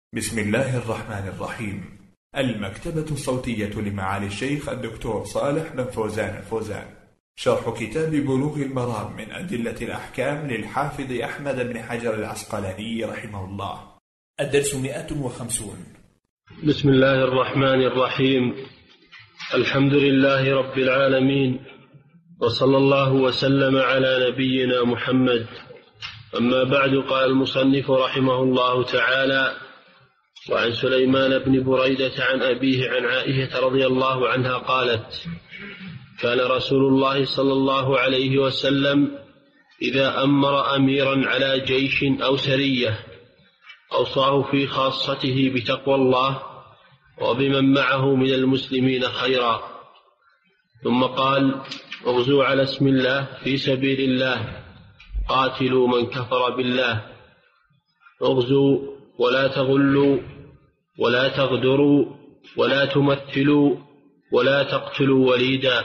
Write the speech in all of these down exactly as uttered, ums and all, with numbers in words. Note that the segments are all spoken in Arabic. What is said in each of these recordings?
بسم الله الرحمن الرحيم. المكتبة الصوتية لمعالي الشيخ الدكتور صالح بن فوزان الفوزان، شرح كتاب بلوغ المرام من أدلة الأحكام للحافظ أحمد بن حجر العسقلاني رحمه الله. الدرس مئة وخمسون. بسم الله الرحمن الرحيم. الحمد لله رب العالمين، وصلى الله وسلم على نبينا محمد. أما بعد، قال المصنف رحمه الله تعالى: وعن سليمان بن بريدة عن أبيه عن عائشة رضي الله عنها قالت: كان رسول الله صلى الله عليه وسلم إذا أمر أميرا على جيش أو سرية أوصاه في خاصته بتقوى الله وبمن معه من المسلمين خيرا، ثم قال: اغزوا على اسم الله في سبيل الله، قاتلوا من كفر بالله، اغزوا ولا تغلوا ولا تغدروا ولا تمثلوا ولا تقتلوا وليدا،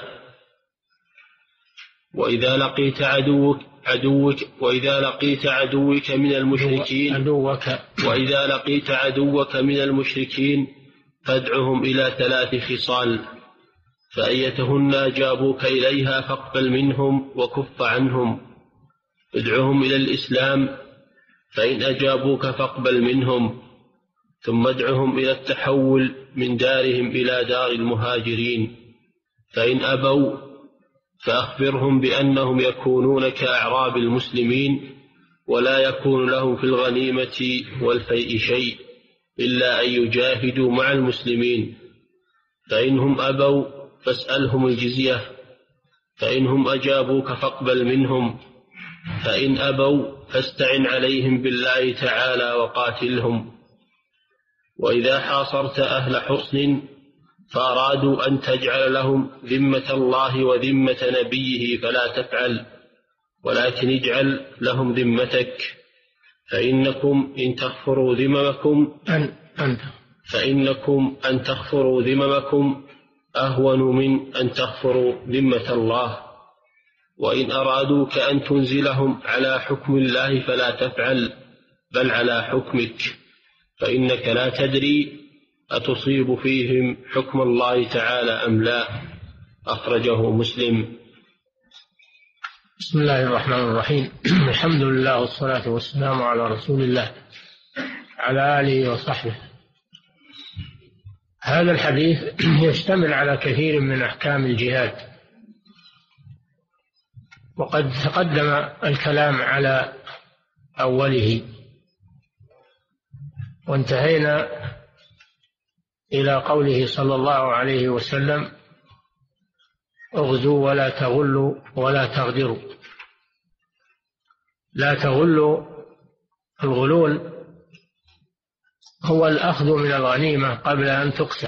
وإذا لقيت عدوك عدوك وإذا لقيت عدوك من المشركين عدوك وإذا لقيت عدوك من المشركين فادعهم إلى ثلاث خصال، فأيتهن أجابوك إليها فاقبل منهم وكف عنهم. ادعهم إلى الإسلام، فإن أجابوك فاقبل منهم، ثم ادعهم إلى التحول من دارهم إلى دار المهاجرين، فإن أبوا فأخبرهم بأنهم يكونون كأعراب المسلمين، ولا يكون لهم في الغنيمة والفيء شيء إلا أن يجاهدوا مع المسلمين، فإنهم أبوا فاسألهم الجزية، فإنهم أجابوك فاقبل منهم، فإن أبوا فاستعن عليهم بالله تعالى وقاتلهم. وإذا حاصرت أهل حصن فأرادوا أن تجعل لهم ذمة الله وذمة نبيه فلا تفعل، ولكن اجعل لهم ذمتك، فإنكم إن تغفروا ذممكم أن أنت فإنكم أن تغفروا ذممكم أهون من أن تغفروا ذمة الله. وإن أرادوك أن تنزلهم على حكم الله فلا تفعل، بل على حكمك، فإنك لا تدري أتصيب فيهم حكم الله تعالى أم لا. أخرجه مسلم. بسم الله الرحمن الرحيم. الحمد لله والصلاة والسلام على رسول الله على آله وصحبه. هذا الحديث يشتمل على كثير من أحكام الجهاد، وقد تقدم الكلام على أوله، وانتهينا إلى قوله صلى الله عليه وسلم: اغزوا ولا تغلوا ولا تغدروا. لا تغلوا، الغلول هو الأخذ من الغنيمة قبل أن تقسم،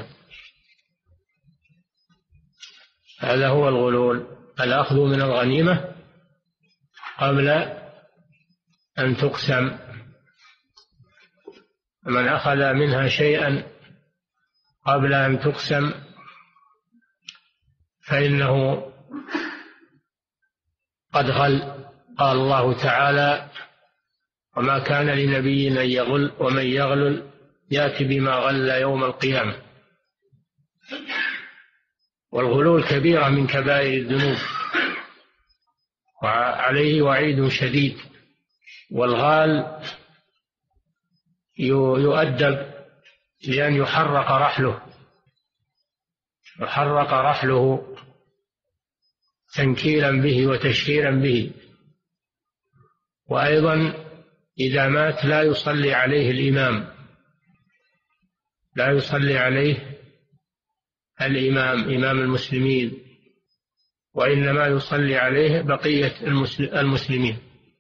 هذا هو الغلول، الأخذ من الغنيمة قبل أن تقسم. من أخذ منها شيئا قبل أن تقسم فإنه قد غل. قال الله تعالى: وما كان لنبي أن يغل ومن يغلل يأتي بما غل يوم القيامة. والغلول كبيرة من كبائر الذنوب، وعليه وعيد شديد. والغال يؤدب لأن يحرق رحله يحرق رحله تنكيلا به وتشهيرا به. وأيضا إذا مات لا يصلي عليه الإمام، لا يصلي عليه الإمام إمام المسلمين، وإنما يصلي عليه بقية المسلمين.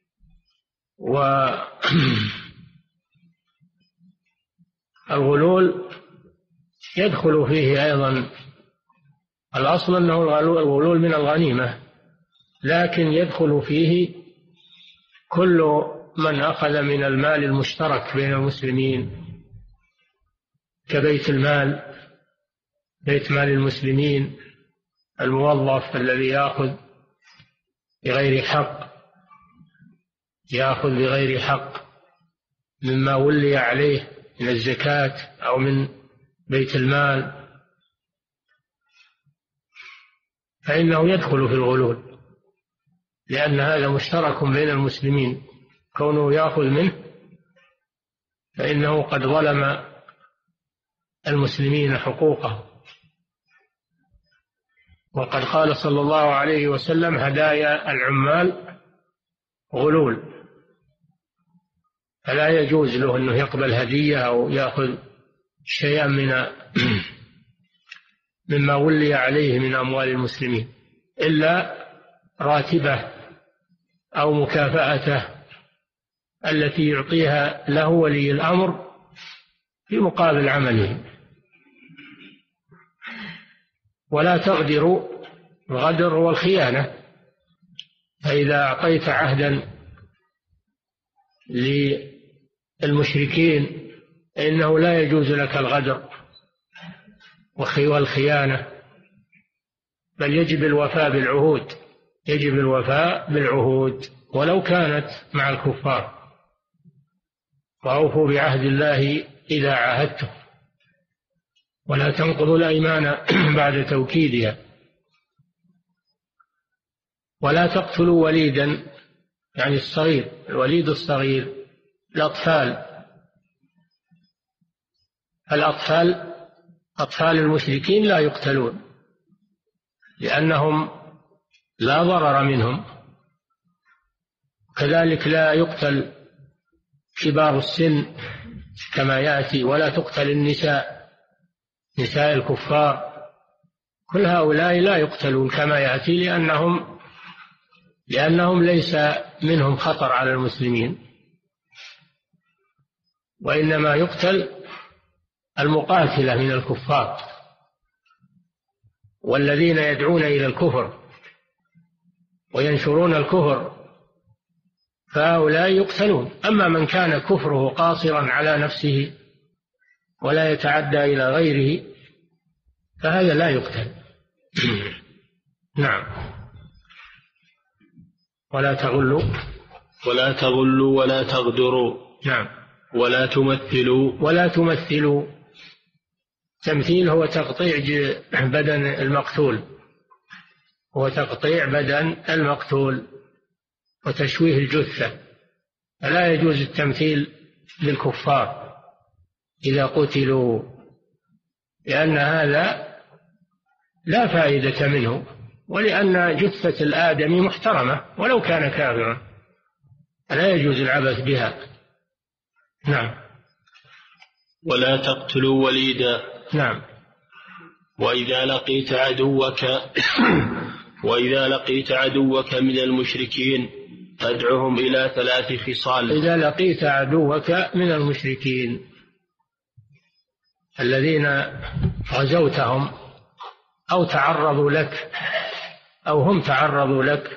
والغلول يدخل فيه أيضا، الأصل أنه الغلول من الغنيمة، لكن يدخل فيه كل من أخذ من المال المشترك بين المسلمين، كبيت المال، بيت مال المسلمين، الموظف الذي يأخذ بغير حق يأخذ بغير حق مما ولي عليه من الزكاة أو من بيت المال فإنه يدخل في الغلول، لأن هذا مشترك بين المسلمين، كونه يأخذ منه فإنه قد ظلم المسلمين حقوقه. وقد قال صلى الله عليه وسلم: هدايا العمال غلول، فلا يجوز له أنه يقبل هدية أو يأخذ شيئا من مما ولي عليه من أموال المسلمين إلا راتبه أو مكافأته التي يعطيها له ولي الأمر في مقابل عمله. ولا تغدر، الغدر والخيانة، فإذا أعطيت عهدا للمشركين إنه لا يجوز لك الغدر والخيانة، بل يجب الوفاء بالعهود، يجب الوفاء بالعهود ولو كانت مع الكفار. وأوفوا بعهد الله إذا عاهدتم ولا تنقضوا الأيمان بعد توكيدها. ولا تقتلوا وليدا، يعني الصغير، الوليد الصغير، الأطفال. الأطفال أطفال المشركين لا يقتلون لأنهم لا ضرر منهم، كذلك لا يقتل كبار السن كما يأتي، ولا تقتل النساء، نساء الكفار، كل هؤلاء لا يقتلون كما يأتي، لأنهم لأنهم ليس منهم خطر على المسلمين، وإنما يقتل المقاتلة من الكفار والذين يدعون إلى الكفر وينشرون الكفر، فهؤلاء يقتلون. أما من كان كفره قاصرا على نفسه ولا يتعدى إلى غيره فهذا لا يقتل. نعم. ولا تغلوا ولا تغلوا ولا تغدروا. نعم. ولا تمثلوا ولا تمثلوا. تمثيل هو تقطيع بدن المقتول، هو تقطيع بدن المقتول وتشويه الجثة، فلا يجوز التمثيل للكفار إذا قتلوا، لأن هذا لا فائدة منه، ولأن جثة الآدمي محترمة ولو كان كافرا، فلا يجوز العبث بها. نعم. ولا تقتلوا وليدا. نعم. وإذا لقيت عدوك وإذا لقيت عدوك من المشركين فادعهم إلى ثلاث خصال. إذا لقيت عدوك من المشركين الذين غزوتهم أو تعرضوا لك أو هم تعرضوا لك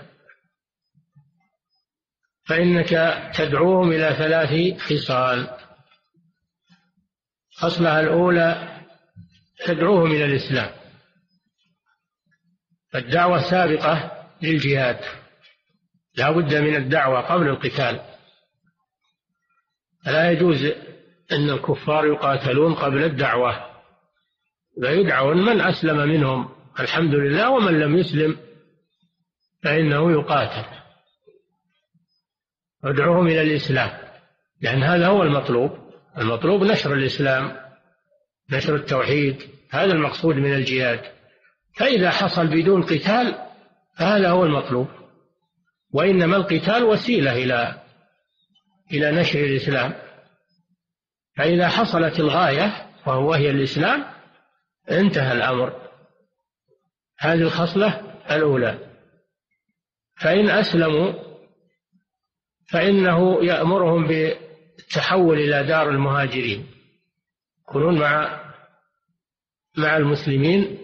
فإنك تدعوهم إلى ثلاث خصال. خصلها الأولى تدعوهم إلى الإسلام، فالدعوة سابقة للجهاد، لا بد من الدعوة قبل القتال، فلا يجوز أن الكفار يقاتلون قبل الدعوة، فيدعون من أسلم منهم الحمد لله، ومن لم يسلم فإنه يقاتل. ادعوهم إلى الإسلام، لأن هذا هو المطلوب، المطلوب نشر الإسلام، نشر التوحيد، هذا المقصود من الجهاد. فإذا حصل بدون قتال فهذا هو المطلوب، وإنما القتال وسيلة إلى إلى نشر الإسلام. فإذا حصلت الغاية وهو هي الإسلام انتهى الأمر. هذه الخصلة الأولى. فإن أسلموا فإنه يأمرهم بالتحول إلى دار المهاجرين، يكونون مع مع المسلمين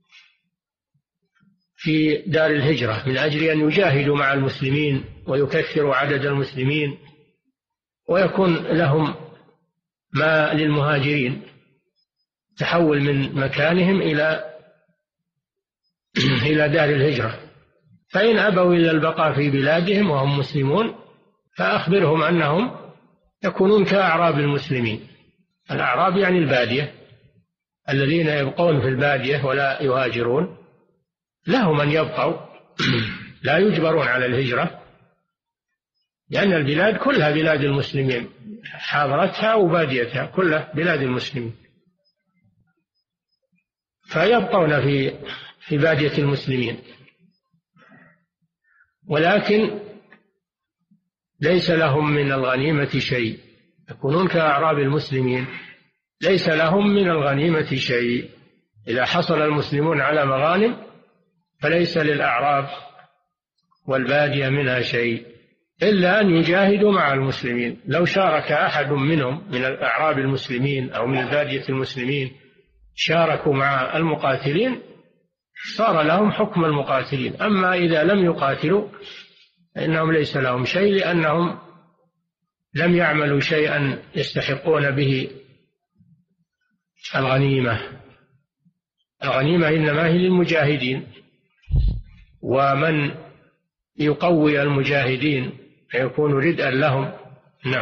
في دار الهجرة من أجل أن يجاهدوا مع المسلمين ويكثروا عدد المسلمين، ويكون لهم ما للمهاجرين، تحول من مكانهم إلى إلى دار الهجرة. فإن أبوا إلا البقاء في بلادهم وهم مسلمون فأخبرهم أنهم يكونون كأعراب المسلمين، الأعراب يعني البادية، الذين يبقون في البادية ولا يهاجرون، لهم أن يبقوا لا يجبرون على الهجرة، لأن البلاد كلها بلاد المسلمين، حاضرتها وباديتها كلها بلاد المسلمين، فيبقون في في بادية المسلمين، ولكن ليس لهم من الغنيمة شيء، يكونون كأعراب المسلمين، ليس لهم من الغنيمة شيء. إذا حصل المسلمون على مغانم فليس للأعراب والبادية منها شيء إلا أن يجاهدوا مع المسلمين. لو شارك أحد منهم من الأعراب المسلمين أو من بادية المسلمين شاركوا مع المقاتلين صار لهم حكم المقاتلين. أما إذا لم يقاتلوا فإنهم ليس لهم شيء، لأنهم لم يعملوا شيئا يستحقون به الغنيمة. الغنيمة إنما هي للمجاهدين، ومن يقوي المجاهدين فيكون ردءا لهم. نعم.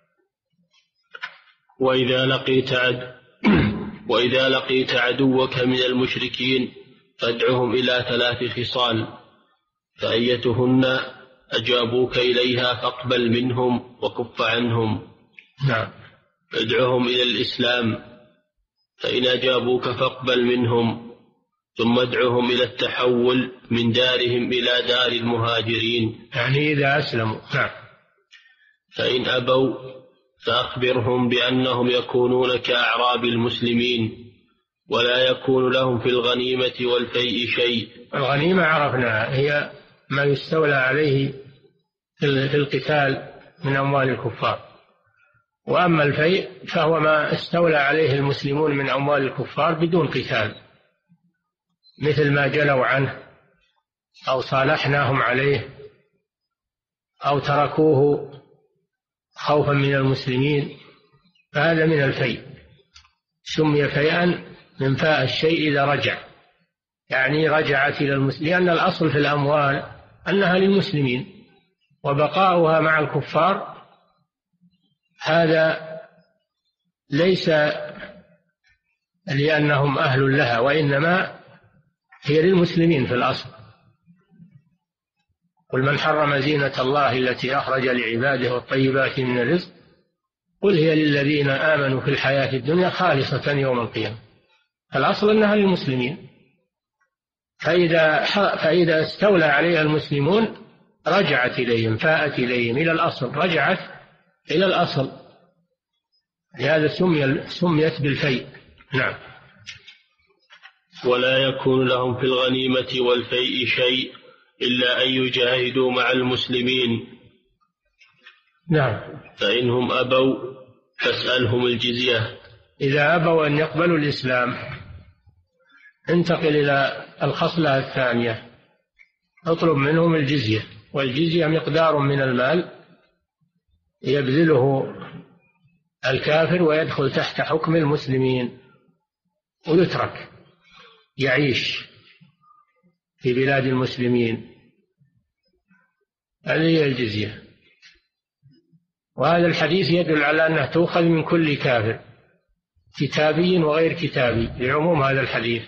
وإذا لقيت عد وإذا لقيت عدوك من المشركين فادعهم إلى ثلاث خصال، فأيتهن أجابوك إليها فاقبل منهم وكف عنهم. نعم. ادعهم إلى الإسلام، فإن أجابوك فاقبل منهم، ثم ادعهم إلى التحول من دارهم إلى دار المهاجرين، يعني إذا أسلموا. نعم. فإن أبوا فأخبرهم بأنهم يكونون كأعراب المسلمين، ولا يكون لهم في الغنيمة والفيء شيء. الغنيمة عرفنا هي ما يستولى عليه في القتال من أموال الكفار، وأما الفيء فهو ما استولى عليه المسلمون من أموال الكفار بدون قتال، مثل ما جلوا عنه أو صالحناهم عليه أو تركوه خوفا من المسلمين، فهذا من الفيء. سمي فيئا من فاء الشيء إذا رجع، يعني رجعت إلى المسلمين، لأن الأصل في الأموال أنها للمسلمين، وبقاؤها مع الكفار هذا ليس لأنهم أهل لها، وإنما هي للمسلمين في الأصل. قل من حرم زينة الله التي أخرج لعباده والطيبات من الرزق قل هي للذين آمنوا في الحياة الدنيا خالصة يوم القيامة. الأصل أنها للمسلمين، فإذا, فإذا استولى عليها المسلمون رجعت إليهم، فاءت إليهم إلى الأصل، رجعت إلى الأصل، لهذا سمي سميت بالفيء. نعم. ولا يكون لهم في الغنيمة والفيء شيء إلا أن يجاهدوا مع المسلمين. نعم. فإنهم أبوا فاسألهم الجزية. إذا أبوا أن يقبلوا الإسلام انتقل إلى الخصلة الثانية، اطلب منهم الجزية، والجزية مقدار من المال يبذله الكافر ويدخل تحت حكم المسلمين ويترك يعيش في بلاد المسلمين، هذه هي الجزية. وهذا الحديث يدل على أنها تؤخذ من كل كافر كتابي وغير كتابي لعموم هذا الحديث،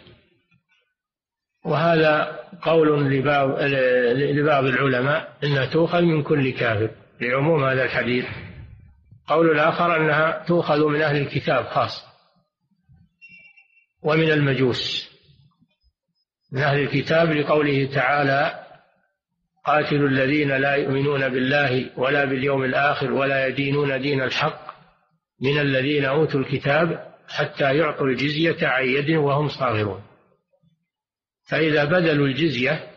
وهذا قول لبعض, لبعض العلماء أنها تؤخذ من كل كافر لعموم هذا الحديث. قول الآخر أنها تؤخذ من أهل الكتاب خاص، ومن المجوس من أهل الكتاب لقوله تعالى قاتلوا الذين لا يؤمنون بالله ولا باليوم الآخر ولا يدينون دين الحق من الذين أوتوا الكتاب حتى يعطوا الجزية عن يد وهم صاغرون. فإذا بذلوا الجزية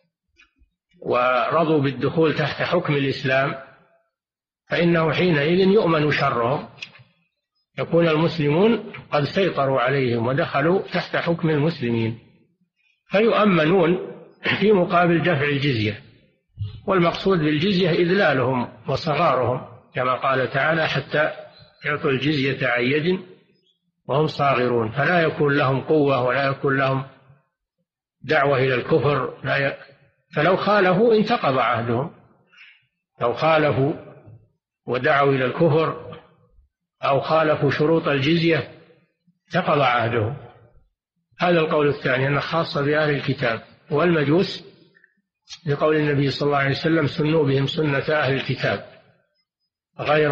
ورضوا بالدخول تحت حكم الإسلام فإنه حينئذ يؤمن شرهم، يكون المسلمون قد سيطروا عليهم ودخلوا تحت حكم المسلمين، فيؤمنون في مقابل دفع الجزية. والمقصود بالجزية إذلالهم وصغارهم كما قال تعالى حتى يعطوا الجزية عن يد وهم صاغرون، فلا يكون لهم قوة ولا يكون لهم دعوة إلى الكفر، لا ي... فلو خالفوا انتقض عهدهم، لو خالفوا ودعوا إلى الكفر أو خالفوا شروط الجزية انتقض عهده. هذا القول الثاني، أنه خاصة بأهل الكتاب. والمجوس لقول النبي صلى الله عليه وسلم سنوا بهم سنة أهل الكتاب غير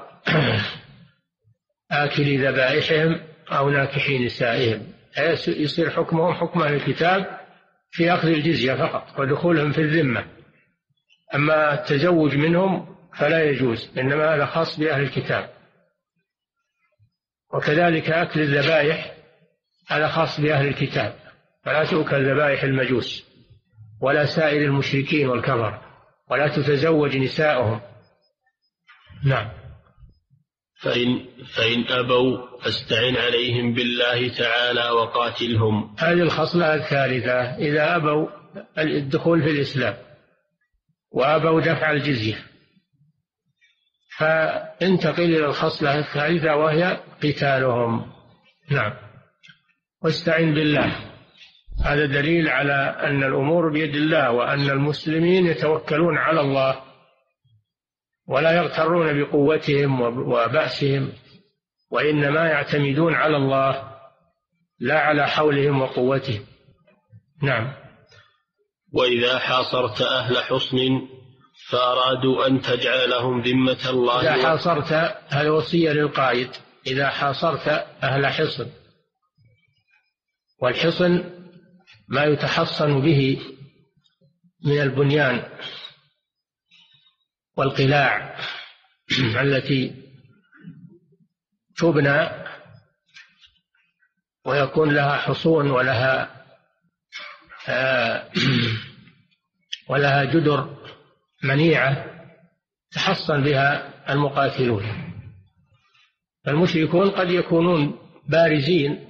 آكل ذبائحهم أو ناكحي نسائهم، يصير حكمهم حكم أهل الكتاب في أخذ الجزية فقط ودخولهم في الذمة، أما التزوج منهم فلا يجوز، إنما هذا خاص بأهل الكتاب. وكذلك أكل الذبائح هذا خاص بأهل الكتاب، فلا تؤكل ذبائح المجوس ولا سائر المشركين والكفر، ولا تتزوج نساءهم. نعم. فإن, فإن أبوا فاستعن عليهم بالله تعالى وقاتلهم. هذه الخصلة الثالثة، إذا أبوا الدخول في الإسلام وأبوا دفع الجزية فانتقل إلى الخصلة الثالثة وهي قتالهم. نعم. واستعن بالله، هذا دليل على أن الأمور بيد الله، وأن المسلمين يتوكلون على الله ولا يغترون بقوتهم وبأسهم، وإنما يعتمدون على الله لا على حولهم وقوتهم. نعم. وإذا حاصرت أهل حصن فأرادوا أن تجعل لهم ذمة الله. إذا حاصرت، هذه وصية للقائد، إذا حاصرت أهل حصن، والحصن ما يتحصن به من البنيان والقلاع التي تبنى ويكون لها حصون ولها آه ولها جدر منيعة تحصن بها المقاتلون. فالمشركون قد يكونون بارزين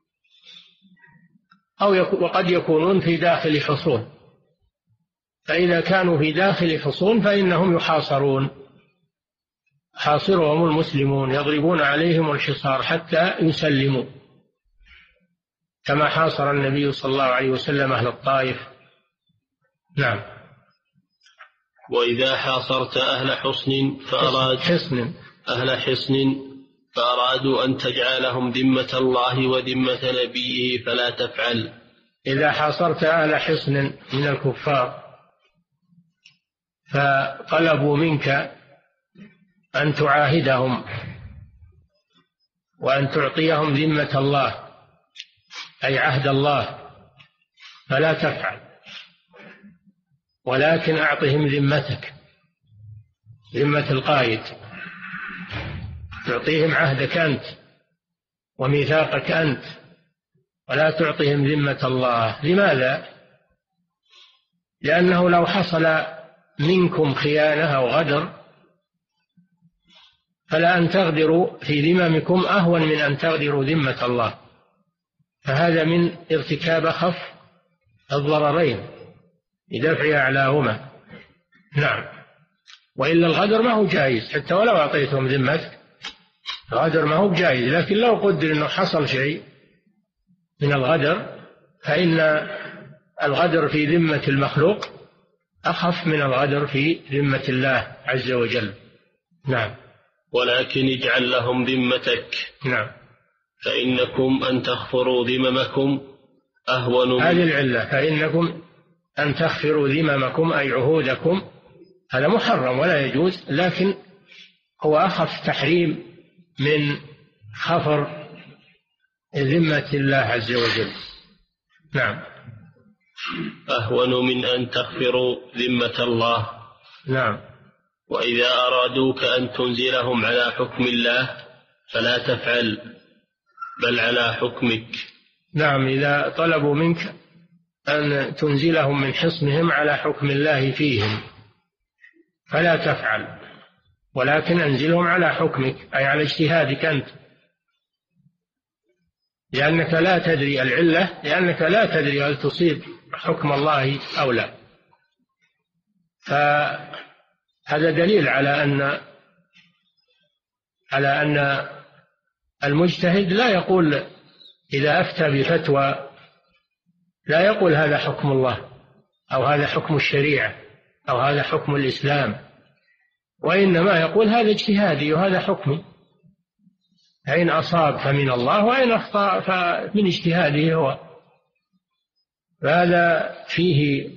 أو وقد يكونون في داخل حصون، فإذا كانوا في داخل حصون فإنهم يحاصرون، حاصرهم المسلمون يضربون عليهم الحصار حتى يسلموا، كما حاصر النبي صلى الله عليه وسلم أهل الطائف. نعم. وإذا حاصرت أهل حصن فأراد حصن أهل حصن فأرادوا أن تجعلهم ذمة الله وذمة نبيه فلا تفعل. إذا حاصرت أهل حصن من الكفار فطلبوا منك أن تعاهدهم وأن تعطيهم ذمة الله أي عهد الله فلا تفعل، ولكن أعطهم ذمتك، ذمة القائد، تعطيهم عهدك أنت وميثاقك أنت، ولا تعطيهم ذمة الله. لماذا؟ لأنه لو حصل منكم خيانة أو غدر فلا أن تغدروا في ذممكم أهون من أن تغدروا ذمة الله، فهذا من ارتكاب أخف الضررين لدفع أعلاهما. نعم. وإلا الغدر ما هو جائز، حتى ولو أعطيتهم ذمتك الغدر ما هو جائز، لكن لو قدر أنه حصل شيء من الغدر فإن الغدر في ذمة المخلوق أخف من الغدر في ذمة الله عز وجل. نعم. ولكن اجعل لهم ذمتك. نعم. فإنكم أن تغفروا ذممكم أهون من هذه العلة، فإنكم أن تغفروا ذممكم أي عهودكم، هذا محرم ولا يجوز، لكن هو أخف تحريم من خفر ذمة الله عز وجل. نعم. أهون من أن تغفروا ذمة الله. نعم. وإذا أرادوك أن تنزلهم على حكم الله فلا تفعل بل على حكمك. نعم. إذا طلبوا منك أن تنزلهم من حصنهم على حكم الله فيهم فلا تفعل، ولكن أنزلهم على حكمك أي على اجتهادك أنت، لأنك لا تدري العلة، لأنك لا تدري هل تصيب حكم الله أو لا. فهذا دليل على أن على أن المجتهد لا يقول إذا أفتى بفتوى لا يقول هذا حكم الله أو هذا حكم الشريعة أو هذا حكم الإسلام، وإنما يقول هذا اجتهادي وهذا حكمي. فإن أصاب فمن الله وإن أخطأ فمن اجتهاده هو. فهذا فيه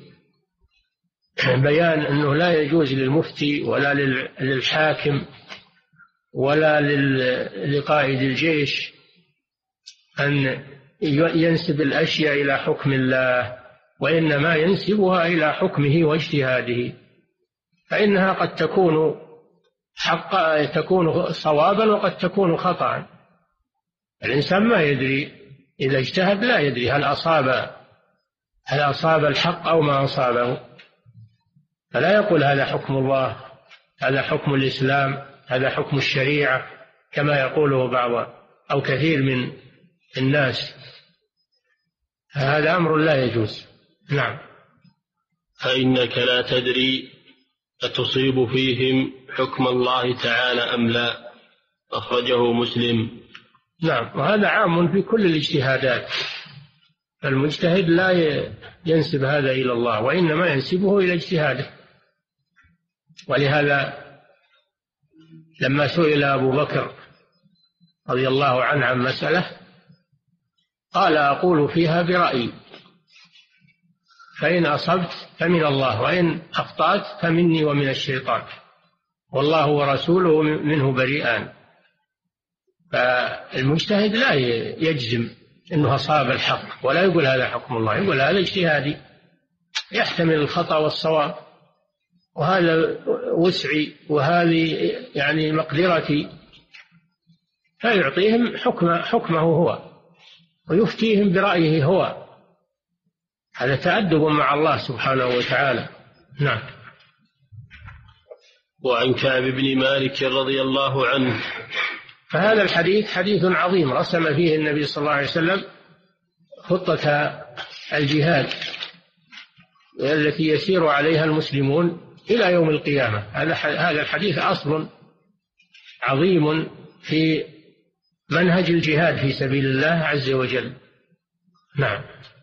بيان أنه لا يجوز للمفتي ولا للحاكم ولا لقائد الجيش أن ينسب الأشياء إلى حكم الله، وإنما ينسبها إلى حكمه واجتهاده، فإنها قد تكون حقا تكون صوابا وقد تكون خطأ. الإنسان ما يدري إذا اجتهد لا يدري هل أصاب هل أصاب الحق أو ما أصابه، فلا يقول هذا حكم الله، هذا حكم الإسلام، هذا حكم الشريعة كما يقوله بعض أو كثير من الناس. هذا أمر لا يجوز. نعم. فإنك لا تدري أتصيب فيهم حكم الله تعالى أم لا، أخرجه مسلم. نعم، وهذا عام في كل الاجتهادات. المجتهد لا ينسب هذا إلى الله، وإنما ينسبه إلى اجتهاده. ولهذا لما سئل أبو بكر رضي الله عنه عن مسألة قال أقول فيها برأيي، فإن أصبت فمن الله وإن أخطأت فمني ومن الشيطان، والله ورسوله منه بريئان. فالمجتهد لا يجزم أنه أصاب الحق ولا يقول هذا حكم الله، يقول هذا اجتهادي يحتمل الخطأ والصواب، وهذا وسعي وهذه يعني مقدرتي، فيعطيهم حكم حكمه هو ويفتيهم برأيه هو. هذا تأدب مع الله سبحانه وتعالى. نعم. وعن كعب بن مالك رضي الله عنه. فهذا الحديث حديث عظيم رسم فيه النبي صلى الله عليه وسلم خطة الجهاد التي يسير عليها المسلمون إلى يوم القيامة. هذا الحديث أصل عظيم في منهج الجهاد في سبيل الله عز وجل. نعم.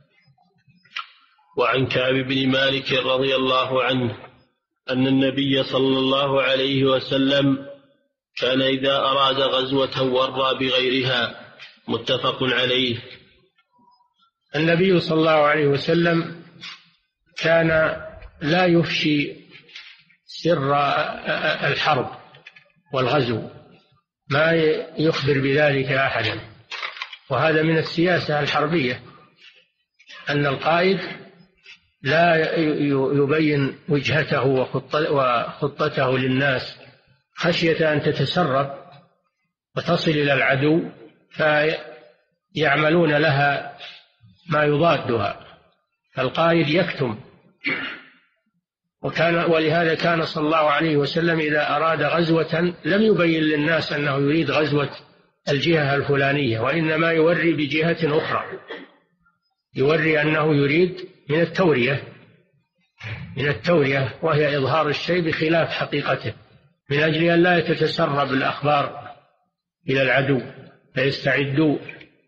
وعن كعب بن مالك رضي الله عنه أن النبي صلى الله عليه وسلم كان إذا أراد غزوة ورى بغيرها، متفق عليه. النبي صلى الله عليه وسلم كان لا يفشي سر الحرب والغزو، ما يخبر بذلك أحدا، وهذا من السياسة الحربية أن القائد لا يبين وجهته وخطته للناس خشية أن تتسرب وتصل إلى العدو فيعملون لها ما يضادها، فالقائد يكتم. وكان ولهذا كان صلى الله عليه وسلم إذا أراد غزوة لم يبين للناس أنه يريد غزوة الجهة الفلانية، وإنما يوري بجهة أخرى، يوري أنه يريد من التورية من التورية وهي إظهار الشيء بخلاف حقيقته، من أجل أن لا تتسرب الأخبار إلى العدو فيستعدوا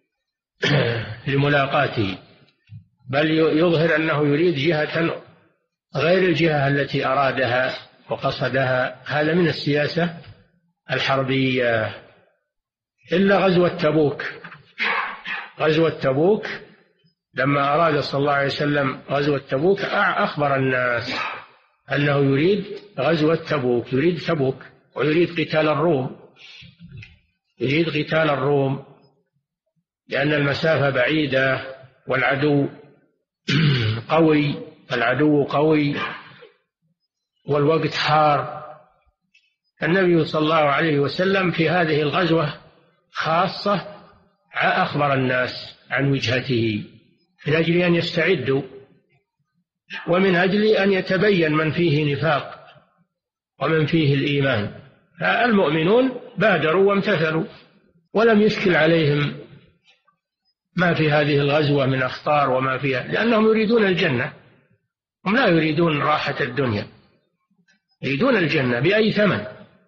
لملاقاته، بل يظهر أنه يريد جهة غير الجهة التي أرادها وقصدها. هذا من السياسة الحربية. إلا غزوة تبوك. غزوة تبوك لما أراد صلى الله عليه وسلم غزوة تبوك أخبر الناس أنه يريد غزوة تبوك، يريد تبوك ويريد قتال الروم، يريد قتال الروم لأن المسافة بعيدة والعدو قوي العدو قوي والوقت حار. النبي صلى الله عليه وسلم في هذه الغزوة خاصة أخبر الناس عن وجهته من أجل أن يستعدوا، ومن أجل أن يتبين من فيه نفاق ومن فيه الإيمان. فالمؤمنون بادروا وامتثلوا ولم يشكل عليهم ما في هذه الغزوة من أخطار وما فيها، لأنهم يريدون الجنة، هم لا يريدون راحة الدنيا، يريدون الجنة بأي ثمن.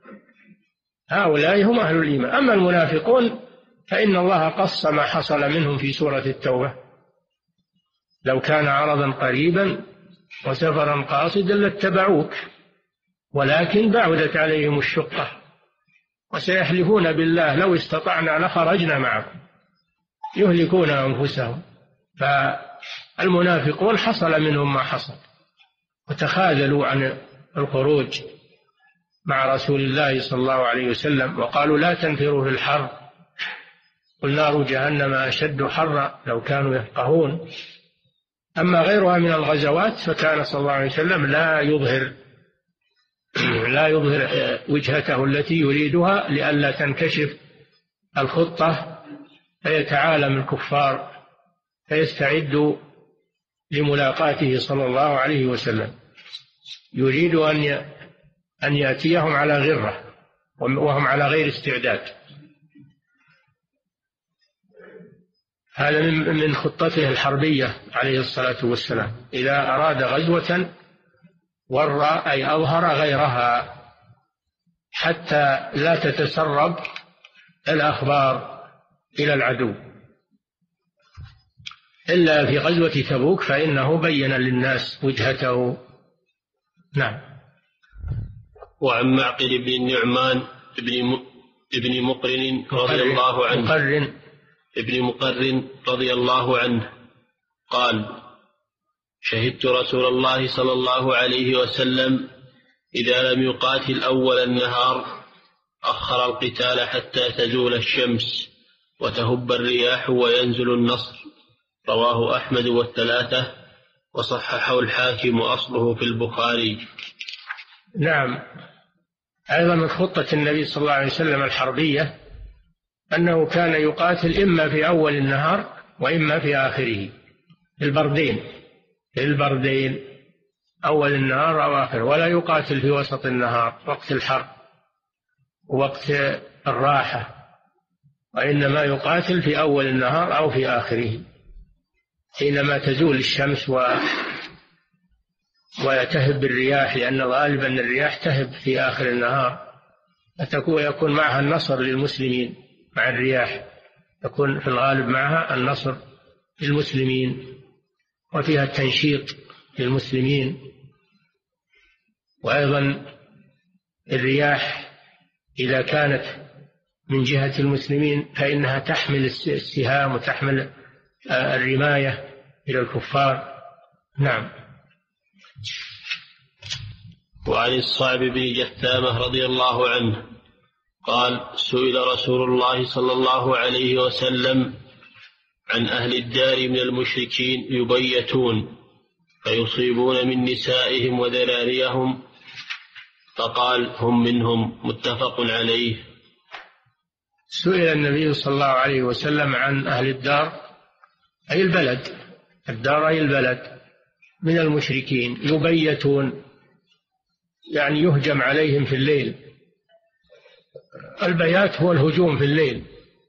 هؤلاء هم أهل الإيمان. أما المنافقون فإن الله قص ما حصل منهم في سورة التوبة: لو كان عرضا قريبا وسفرا قاصدا لاتبعوك ولكن بعدت عليهم الشقة وسيحلفون بالله لو استطعنا لخرجنا معكم يهلكون أنفسهم. فالمنافقون حصل منهم ما حصل وتخاذلوا عن الخروج مع رسول الله صلى الله عليه وسلم وقالوا لا تنفروا في الحر قل نار جهنم أشد حرا لو كانوا يفقهون. أما غيرها من الغزوات فكان صلى الله عليه وسلم لا يظهر لا يظهر وجهته التي يريدها لئلا تنكشف الخطة فيتعالم الكفار فيستعدوا لملاقاته صلى الله عليه وسلم. يريد أن أن يأتيهم على غرة وهم على غير استعداد. هذا من خطته الحربية عليه الصلاة والسلام. إذا أراد غزوة ورى أي أظهر غيرها حتى لا تتسرب الأخبار إلى العدو، إلا في غزوة تبوك فإنه بين للناس وجهته. نعم. وعن معقل بن النعمان ابن مقرن رضي الله عنه مقرن ابن مقرن رضي الله عنه قال: شهدت رسول الله صلى الله عليه وسلم إذا لم يقاتل أول النهار أخر القتال حتى تزول الشمس وتهب الرياح وينزل النصر. رواه أحمد والثلاثة وصححه الحاكم وأصله في البخاري. نعم. أيضا من خطة النبي صلى الله عليه وسلم الحربية أنه كان يقاتل إما في أول النهار وإما في آخره، في البردين في البردين أول النهار أو آخر، ولا يقاتل في وسط النهار وقت الحر ووقت الراحة، وإنما يقاتل في أول النهار أو في آخره حينما تزول الشمس و وتهب الرياح، لأن غالبا الرياح تهب في آخر النهار فتكون يكون معها النصر للمسلمين. مع الرياح يكون في الغالب معها النصر للمسلمين وفيها التنشيط للمسلمين. وأيضا الرياح إذا كانت من جهة المسلمين فإنها تحمل السهام وتحمل الرماية إلى الكفار. نعم. وعن الصعب بن جثامة رضي الله عنه قال: سئل رسول الله صلى الله عليه وسلم عن أهل الدار من المشركين يبيتون فيصيبون من نسائهم وذراريهم فقال: هم منهم. متفق عليه. سئل النبي صلى الله عليه وسلم عن أهل الدار أي البلد، الدار أي البلد، من المشركين يبيتون يعني يهجم عليهم في الليل. البيات هو الهجوم في الليل.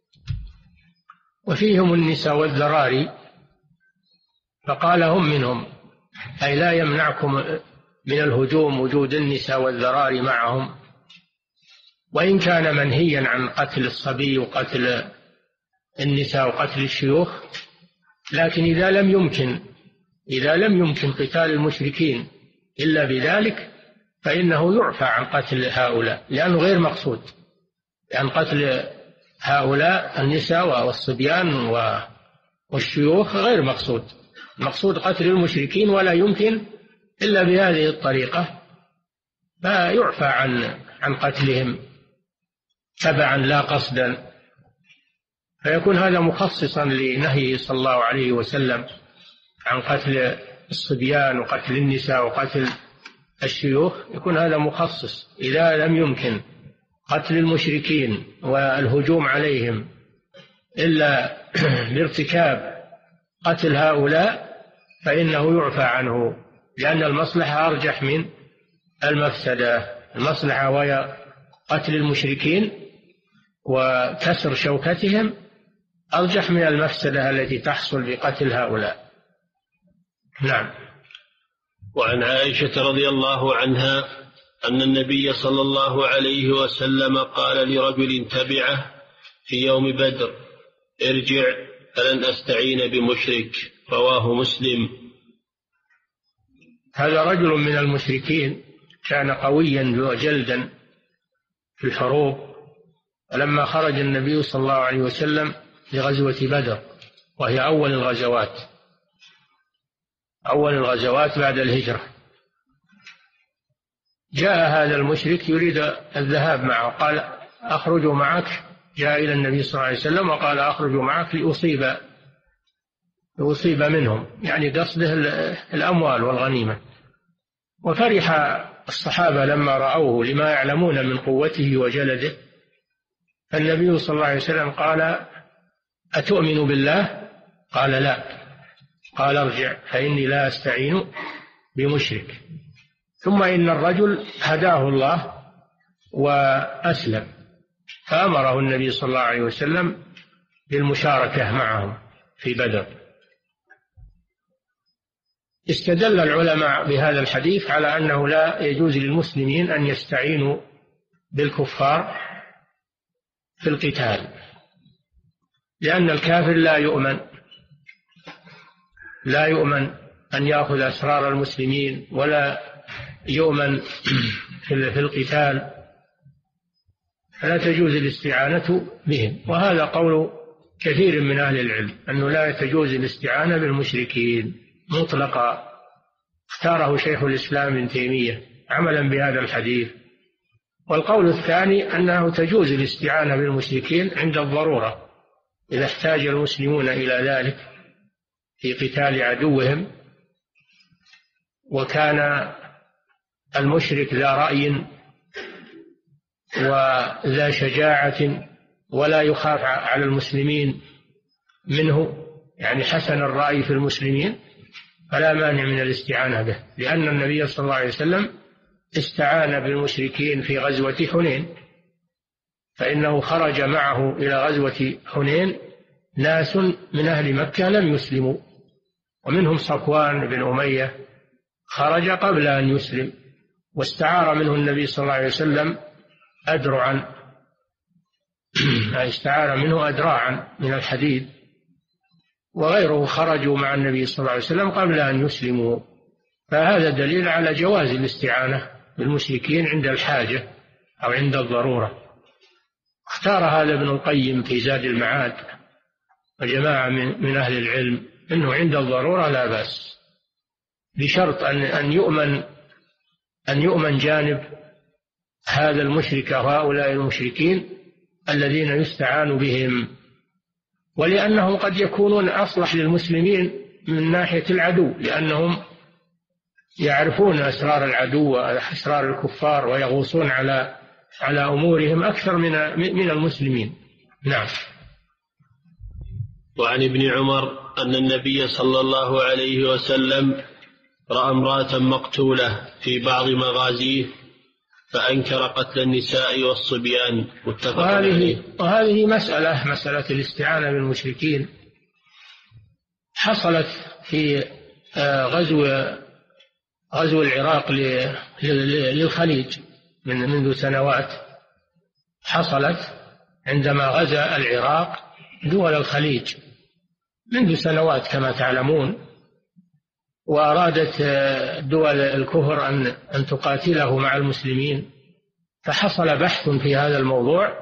وفيهم النساء والذراري فقال: هم منهم، أي لا يمنعكم من الهجوم وجود النساء والذراري معهم، وإن كان منهيا عن قتل الصبي وقتل النساء وقتل الشيوخ، لكن إذا لم يمكن إذا لم يمكن قتال المشركين إلا بذلك فإنه يعفى عن قتل هؤلاء، لأنه غير مقصود، لأن قتل هؤلاء النساء والصبيان والشيوخ غير مقصود. مقصود قتل المشركين ولا يمكن إلا بهذه الطريقة، فيعفى عن عن قتلهم تبعا لا قصدا، فيكون هذا مخصصا لنهيه صلى الله عليه وسلم عن قتل الصبيان وقتل النساء وقتل الشيوخ. يكون هذا مخصص إذا لم يمكن قتل المشركين والهجوم عليهم إلا بارتكاب قتل هؤلاء فإنه يعفى عنه، لأن المصلحة أرجح من المفسدة. المصلحة وهي قتل المشركين وكسر شوكتهم أرجح من المفسدة التي تحصل بقتل هؤلاء. نعم. وعن عائشة رضي الله عنها أن النبي صلى الله عليه وسلم قال لرجل تبعه في يوم بدر: ارجع فلن أستعين بمشرك. رواه مسلم. هذا رجل من المشركين كان قويا وجلدا في الحروب، لما خرج النبي صلى الله عليه وسلم لغزوة بدر، وهي أول الغزوات أول الغزوات بعد الهجرة، جاء هذا المشرك يريد الذهاب معه، قال أخرج معك. جاء إلى النبي صلى الله عليه وسلم وقال أخرج معك لأصيب لأصيب منهم، يعني قصده الأموال والغنيمة. وفرح الصحابة لما رأوه لما يعلمون من قوته وجلده. فالنبي صلى الله عليه وسلم قال أتؤمن بالله؟ قال لا. قال ارجع فإني لا أستعين بمشرك. ثم إن الرجل هداه الله وأسلم، فأمره النبي صلى الله عليه وسلم بالمشاركة معهم في بدر. استدل العلماء بهذا الحديث على أنه لا يجوز للمسلمين أن يستعينوا بالكفار في القتال، لأن الكافر لا يؤمن لا يؤمن أن يأخذ أسرار المسلمين، ولا يؤمن في القتال، فلا تجوز الاستعانة بهم. وهذا قول كثير من أهل العلم أنه لا تجوز الاستعانة بالمشركين مطلقا، اختاره شيخ الإسلام ابن تيمية عملا بهذا الحديث. والقول الثاني أنه تجوز الاستعانة بالمشركين عند الضرورة، إذا احتاج المسلمون إلى ذلك في قتال عدوهم، وكان المشرك ذا رأي وذا شجاعة ولا يخاف على المسلمين منه، يعني حسن الرأي في المسلمين، فلا مانع من الاستعانة به، لأن النبي صلى الله عليه وسلم استعان بالمشركين في غزوة حنين، فإنه خرج معه إلى غزوة حنين ناس من أهل مكة لم يسلموا، ومنهم صفوان بن أمية خرج قبل أن يسلم، واستعار منه النبي صلى الله عليه وسلم أدرعا استعار منه أدراعا من الحديد، وغيره خرجوا مع النبي صلى الله عليه وسلم قبل أن يسلموا. فهذا دليل على جواز الاستعانة بالمشركين عند الحاجة أو عند الضرورة. اختار هذا ابن القيم في زاد المعاد وجماعة من, من أهل العلم أنه عند الضرورة لا بأس، بشرط أن, أن يؤمن أن يؤمن جانب هذا المشرك وهؤلاء المشركين الذين يستعان بهم، ولأنهم قد يكونون أصلح للمسلمين من ناحية العدو، لأنهم يعرفون أسرار العدو وأسرار الكفار ويغوصون على على أمورهم أكثر من من المسلمين. نعم. وعن ابن عمر أن النبي صلى الله عليه وسلم رأى امرأة مقتولة في بعض مغازيه فأنكر قتل النساء والصبيان، متفق عليه. وهذه مسألة مسألة الاستعانة بالمشركين حصلت في غزو غزو العراق للخليج من منذ سنوات، حصلت عندما غزا العراق دول الخليج منذ سنوات كما تعلمون، وأرادت دول الكفر أن أن تقاتله مع المسلمين، فحصل بحث في هذا الموضوع،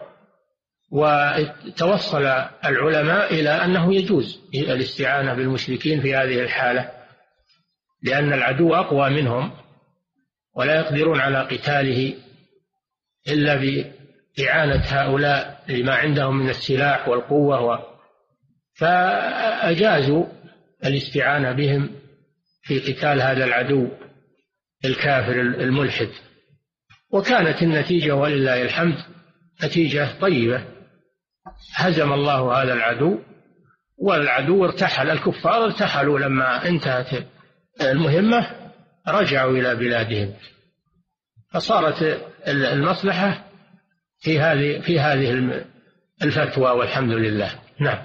وتوصل العلماء إلى أنه يجوز الاستعانة بالمشركين في هذه الحالة، لأن العدو أقوى منهم ولا يقدرون على قتاله إلا بإعانة هؤلاء لما عندهم من السلاح والقوة، فأجازوا الاستعانة بهم في قتال هذا العدو الكافر الملحد، وكانت النتيجة ولله الحمد نتيجة طيبة، هزم الله هذا العدو، والعدو ارتحل، الكفار ارتحلوا لما انتهت المهمة رجعوا إلى بلادهم، فصارت المصلحة في هذه في هذه الفتوى والحمد لله. نعم.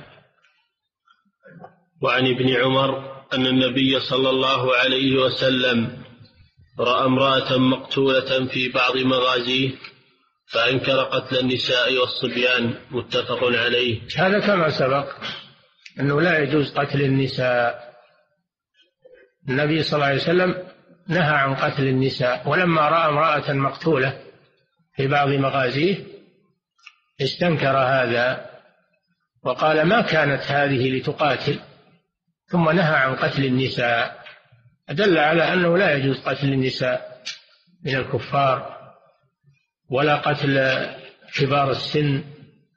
وعن ابن عمر أن النبي صلى الله عليه وسلم رأى امرأة مقتولة في بعض مغازيه فأنكر قتل النساء والصبيان، متفق عليه. هذا كما سبق أنه لا يجوز قتل النساء، النبي صلى الله عليه وسلم نهى عن قتل النساء، ولما رأى امرأة مقتولة في بعض مغازيه استنكر هذا وقال ما كانت هذه لتقاتل، ثم نهى عن قتل النساء، دل على أنه لا يجوز قتل النساء من الكفار ولا قتل كبار السن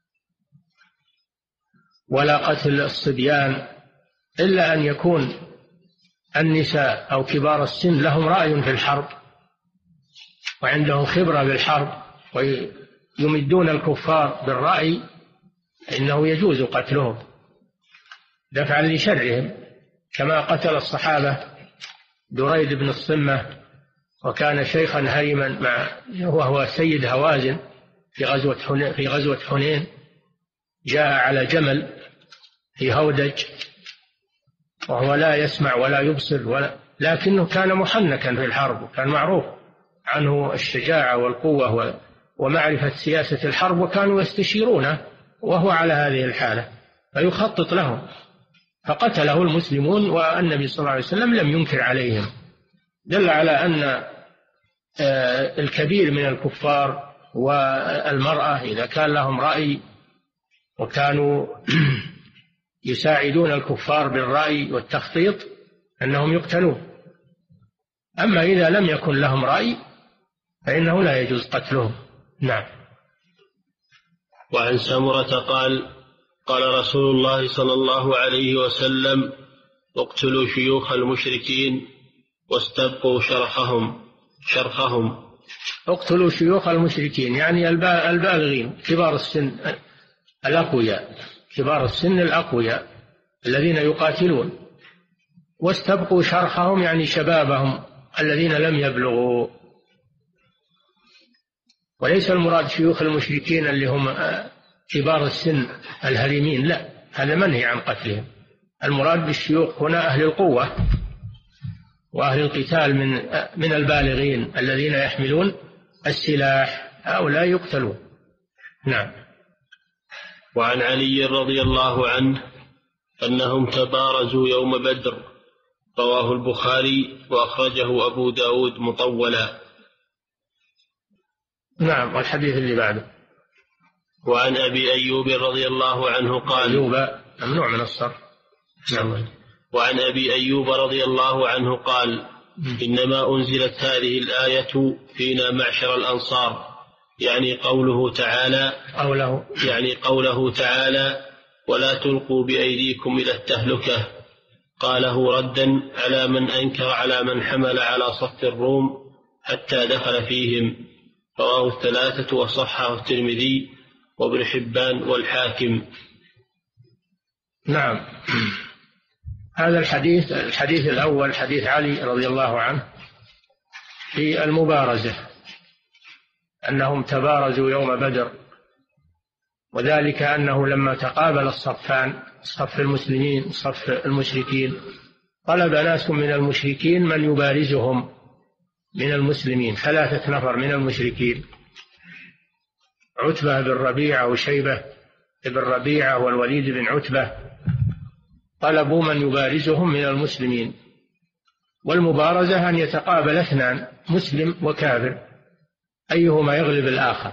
ولا قتل الصبيان، إلا أن يكون النساء أو كبار السن لهم رأي في الحرب وعندهم خبرة بالحرب ويمدون الكفار بالرأي، إنه يجوز قتلهم دفعا لشرهم، كما قتل الصحابة دريد بن الصمة وكان شيخا هرما مع وهو سيد هوازن في غزوة حنين, في غزوة حنين جاء على جمل في هودج وهو لا يسمع ولا يبصر ولا لكنه كان محنكا في الحرب، وكان معروف عنه الشجاعة والقوة ومعرفة سياسة الحرب، وكانوا يستشيرونه وهو على هذه الحالة فيخطط لهم، فقتله المسلمون والنبي صلى الله عليه وسلم لم ينكر عليهم، دل على أن الكبير من الكفار والمرأة إذا كان لهم رأي وكانوا يساعدون الكفار بالرأي والتخطيط أنهم يقتلون، أما إذا لم يكن لهم رأي فإنه لا يجوز قتلهم. نعم. وعن سمرة قال قال رسول الله صلى الله عليه وسلم اقتلوا شيوخ المشركين واستبقوا شرخهم شرخهم اقتلوا شيوخ المشركين يعني البالغين كبار السن الأقوياء، كبار السن الأقوياء الذين يقاتلون، واستبقوا شرخهم يعني شبابهم الذين لم يبلغوا. وليس المراد شيوخ المشركين اللي هم كبار السن الهرمين، لا، هذا منهي عن قتلهم. المراد بالشيوخ هنا أهل القوة وأهل القتال من من البالغين الذين يحملون السلاح، هؤلاء يقتلون. نعم. وعن علي رضي الله عنه أنهم تبارزوا يوم بدر، رواه البخاري وأخرجه أبو داود مطولا. نعم. والحديث اللي بعده. وعن أبي أيوب رضي الله عنه قال أيوب ممنوع من الصرف. نعم. وعن أبي أيوب رضي الله عنه قال إنما أنزلت هذه الآية فينا معشر الأنصار، يعني قوله تعالى قوله يعني قوله تعالى ولا تلقوا بأيديكم إلى التهلكة، قاله ردا على من أنكر على من حمل على صف الروم حتى دخل فيهم، رواه الثلاثة وصححه الترمذي وابن حبان والحاكم. نعم. هذا الحديث الحديث الأول حديث علي رضي الله عنه في المبارزة، أنهم تبارزوا يوم بدر، وذلك أنه لما تقابل الصفان، صف المسلمين صف المشركين، طلب ناس من المشركين من يبارزهم من المسلمين، ثلاثة نفر من المشركين، عتبة بن ربيعة وشيبة بن ربيعة والوليد بن عتبة، طلبوا من يبارزهم من المسلمين. والمبارزة أن يتقابل اثنان مسلم وكافر أيهما يغلب الآخر،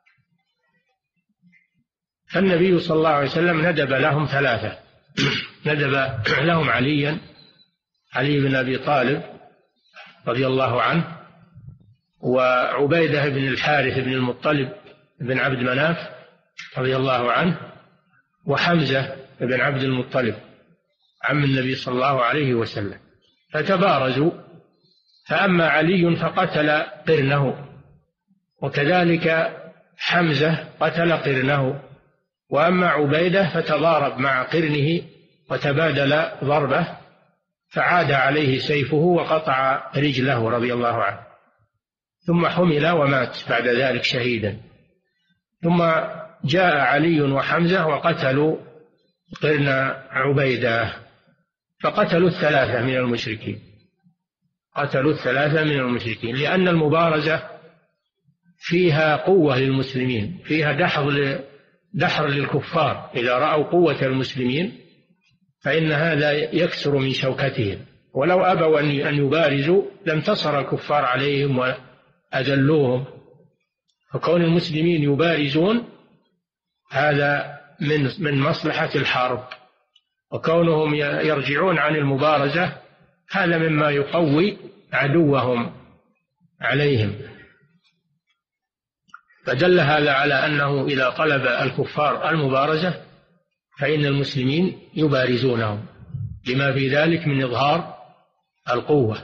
فالنبي صلى الله عليه وسلم ندب لهم ثلاثة، ندب لهم عليا علي بن أبي طالب رضي الله عنه، وعبيدة بن الحارث بن المطلب بن عبد مناف رضي الله عنه، وحمزة بن عبد المطلب عم النبي صلى الله عليه وسلم، فتبارزوا، فأما علي فقتل قرنه، وكذلك حمزة قتل قرنه، وأما عبيدة فتضارب مع قرنه وتبادل ضربه، فعاد عليه سيفه وقطع رجله رضي الله عنه، ثم حمل ومات بعد ذلك شهيدا. ثم جاء علي وحمزة وقتلوا قرن عبيدة، فقتلوا الثلاثة من المشركين، قتلوا الثلاثة من المشركين، لأن المبارزة فيها قوة للمسلمين، فيها دحر دحر للكفار، إذا رأوا قوة المسلمين فإن هذا يكسر من شوكتهم، ولو أبوا أن يبارزوا لانتصر الكفار عليهم وأذلوهم. فكون المسلمين يبارزون هذا من من مصلحة الحرب، وكونهم يرجعون عن المبارزة هذا مما يقوي عدوهم عليهم. فدل هذا على أنه إذا طلب الكفار المبارزة فإن المسلمين يبارزونهم لما في ذلك من إظهار القوة.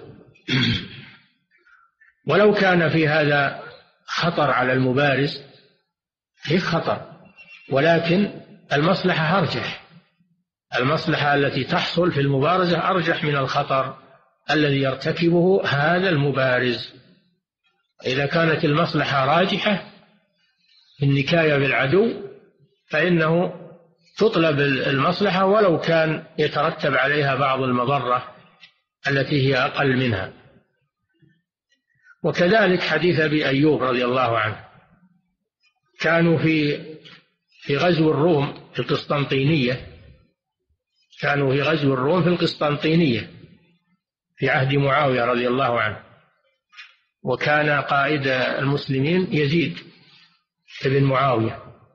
ولو كان في هذا خطر على المبارز فيه خطر، ولكن المصلحة أرجح، المصلحة التي تحصل في المبارزة أرجح من الخطر الذي يرتكبه هذا المبارز. إذا كانت المصلحة راجحة في النكاية بالعدو فإنه تطلب المصلحة ولو كان يترتب عليها بعض المضرة التي هي أقل منها. وكذلك حديث أبي أيوب رضي الله عنه، كانوا في في غزو الروم في القسطنطينية، كانوا في غزو الروم في القسطنطينية في عهد معاوية رضي الله عنه، وكان قائد المسلمين يزيد بن معاوية،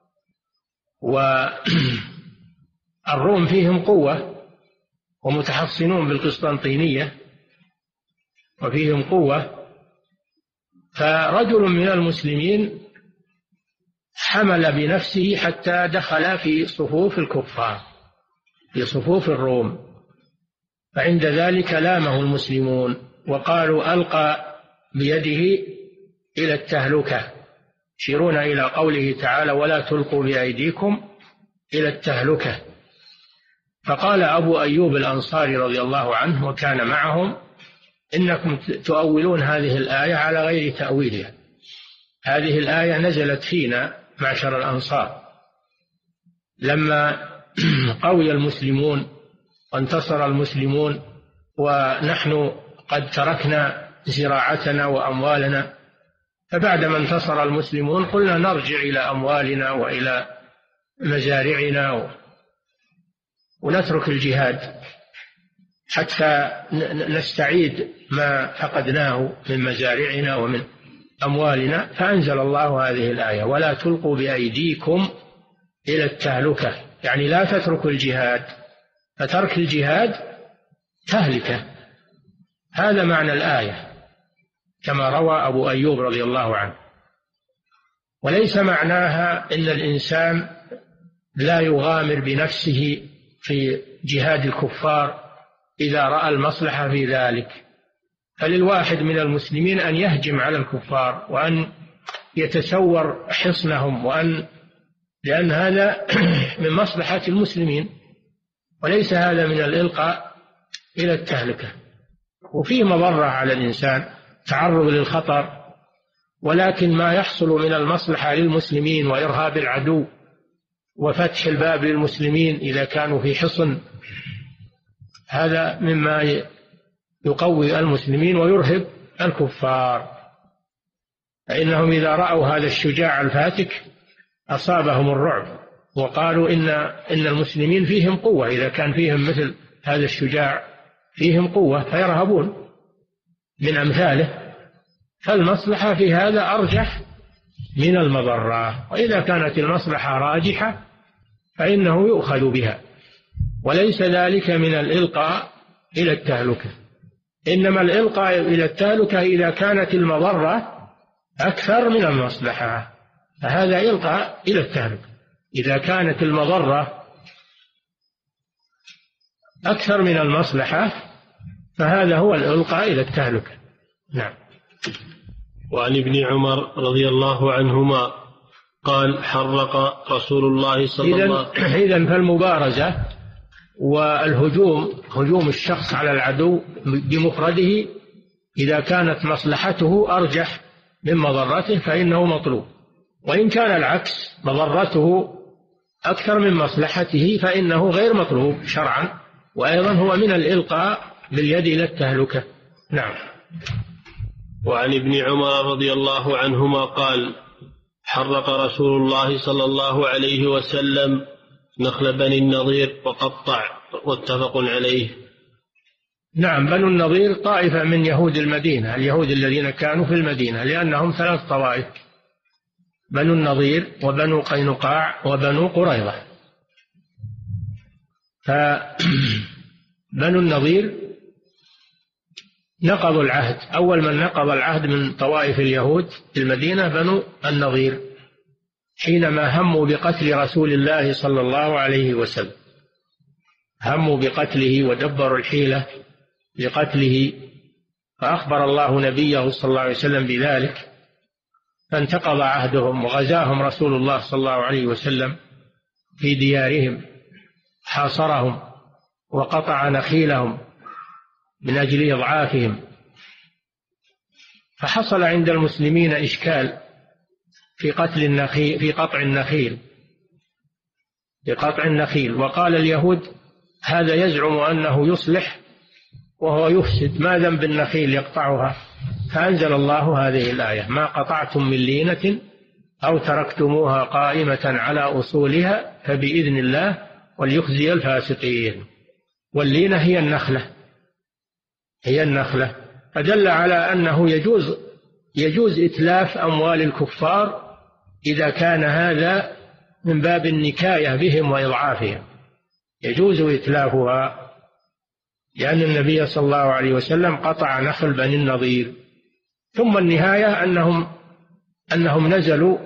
والروم فيهم قوة ومتحصنون بالقسطنطينية وفيهم قوة. فرجل من المسلمين حمل بنفسه حتى دخل في صفوف الكفار في صفوف الروم، فعند ذلك لامه المسلمون وقالوا ألقى بيده إلى التهلكة، يشيرون إلى قوله تعالى ولا تلقوا بأيديكم إلى التهلكة. فقال أبو أيوب الأنصاري رضي الله عنه وكان معهم إنكم تؤولون هذه الآية على غير تأويلها، هذه الآية نزلت فينا معشر الأنصار لما قوي المسلمون وانتصر المسلمون ونحن قد تركنا زراعتنا وأموالنا، فبعدما انتصر المسلمون قلنا نرجع إلى أموالنا وإلى مزارعنا ونترك الجهاد حتى نستعيد ما فقدناه من مزارعنا ومن أموالنا. فأنزل الله هذه الآية ولا تلقوا بأيديكم إلى التهلكة، يعني لا تتركوا الجهاد، فترك الجهاد تهلكة، هذا معنى الآية كما روى أبو أيوب رضي الله عنه. وليس معناها إن الإنسان لا يغامر بنفسه في جهاد الكفار إذا رأى المصلحة في ذلك، فللواحد من المسلمين أن يهجم على الكفار وأن يتسور حصنهم، وأن لأن هذا من مصلحة المسلمين، وليس هذا من الإلقاء إلى التهلكة. وفيه مضرة على الإنسان تعرض للخطر، ولكن ما يحصل من المصلحة للمسلمين وإرهاب العدو وفتح الباب للمسلمين إذا كانوا في حصن، هذا مما يقوي المسلمين ويرهب الكفار، فإنهم إذا رأوا هذا الشجاع الفاتك أصابهم الرعب وقالوا إن إن المسلمين فيهم قوة، إذا كان فيهم مثل هذا الشجاع فيهم قوة فيرهبون من أمثاله. فالمصلحة في هذا أرجح من المضرة، وإذا كانت المصلحة راجحة فإنه يؤخذ بها، وليس ذلك من الإلقاء إلى التهلكة. إنما الإلقاء إلى التهلكة إذا كانت المضرة أكثر من المصلحة، فهذا إلقاء إلى التهلكة. إذا كانت المضرة أكثر من المصلحة فهذا هو الإلقاء إلى التهلكة. نعم. وعن ابن عمر رضي الله عنهما قال حرق رسول الله صلى الله عليه وسلم. إذن فالمبارزة والهجوم، هجوم الشخص على العدو بمفرده إذا كانت مصلحته أرجح من مضرته فإنه مطلوب، وإن كان العكس مضرته أكثر من مصلحته فإنه غير مطلوب شرعا، وأيضا هو من الإلقاء باليد إلى التهلكة. نعم. وعن ابن عمر رضي الله عنهما قال حرق رسول الله صلى الله عليه وسلم نخل بني النضير وقطع، متفق عليه. نعم، بنو النضير طائفة من يهود المدينة، اليهود الذين كانوا في المدينة، لأنهم ثلاث طوائف، بنو النضير وبنو قينقاع وبنو قريظة. فبنو النضير نقضوا العهد، أول من نقض العهد من طوائف اليهود في المدينة بنو النضير، حينما هموا بقتل رسول الله صلى الله عليه وسلم، هموا بقتله ودبروا الحيلة لقتله، فأخبر الله نبيه صلى الله عليه وسلم بذلك، فانتقض عهدهم وغزاهم رسول الله صلى الله عليه وسلم في ديارهم، حاصرهم وقطع نخيلهم من أجل إضعافهم. فحصل عند المسلمين إشكال في قتل النخيل، في قطع النخيل، في قطع النخيل. وقال اليهود هذا يزعم أنه يصلح وهو يفسد، ما ذنب النخيل يقطعها؟ فأنزل الله هذه الآية: ما قطعتم من لينة أو تركتموها قائمة على أصولها فبإذن الله وليخزي الفاسقين. واللينة هي النخلة، هي النخلة. فدل على أنه يجوز يجوز إتلاف أموال الكفار إذا كان هذا من باب النكاية بهم وإضعافهم، يجوز إتلافها، لأن النبي صلى الله عليه وسلم قطع نخل بني النضير. ثم النهاية أنهم أنهم نزلوا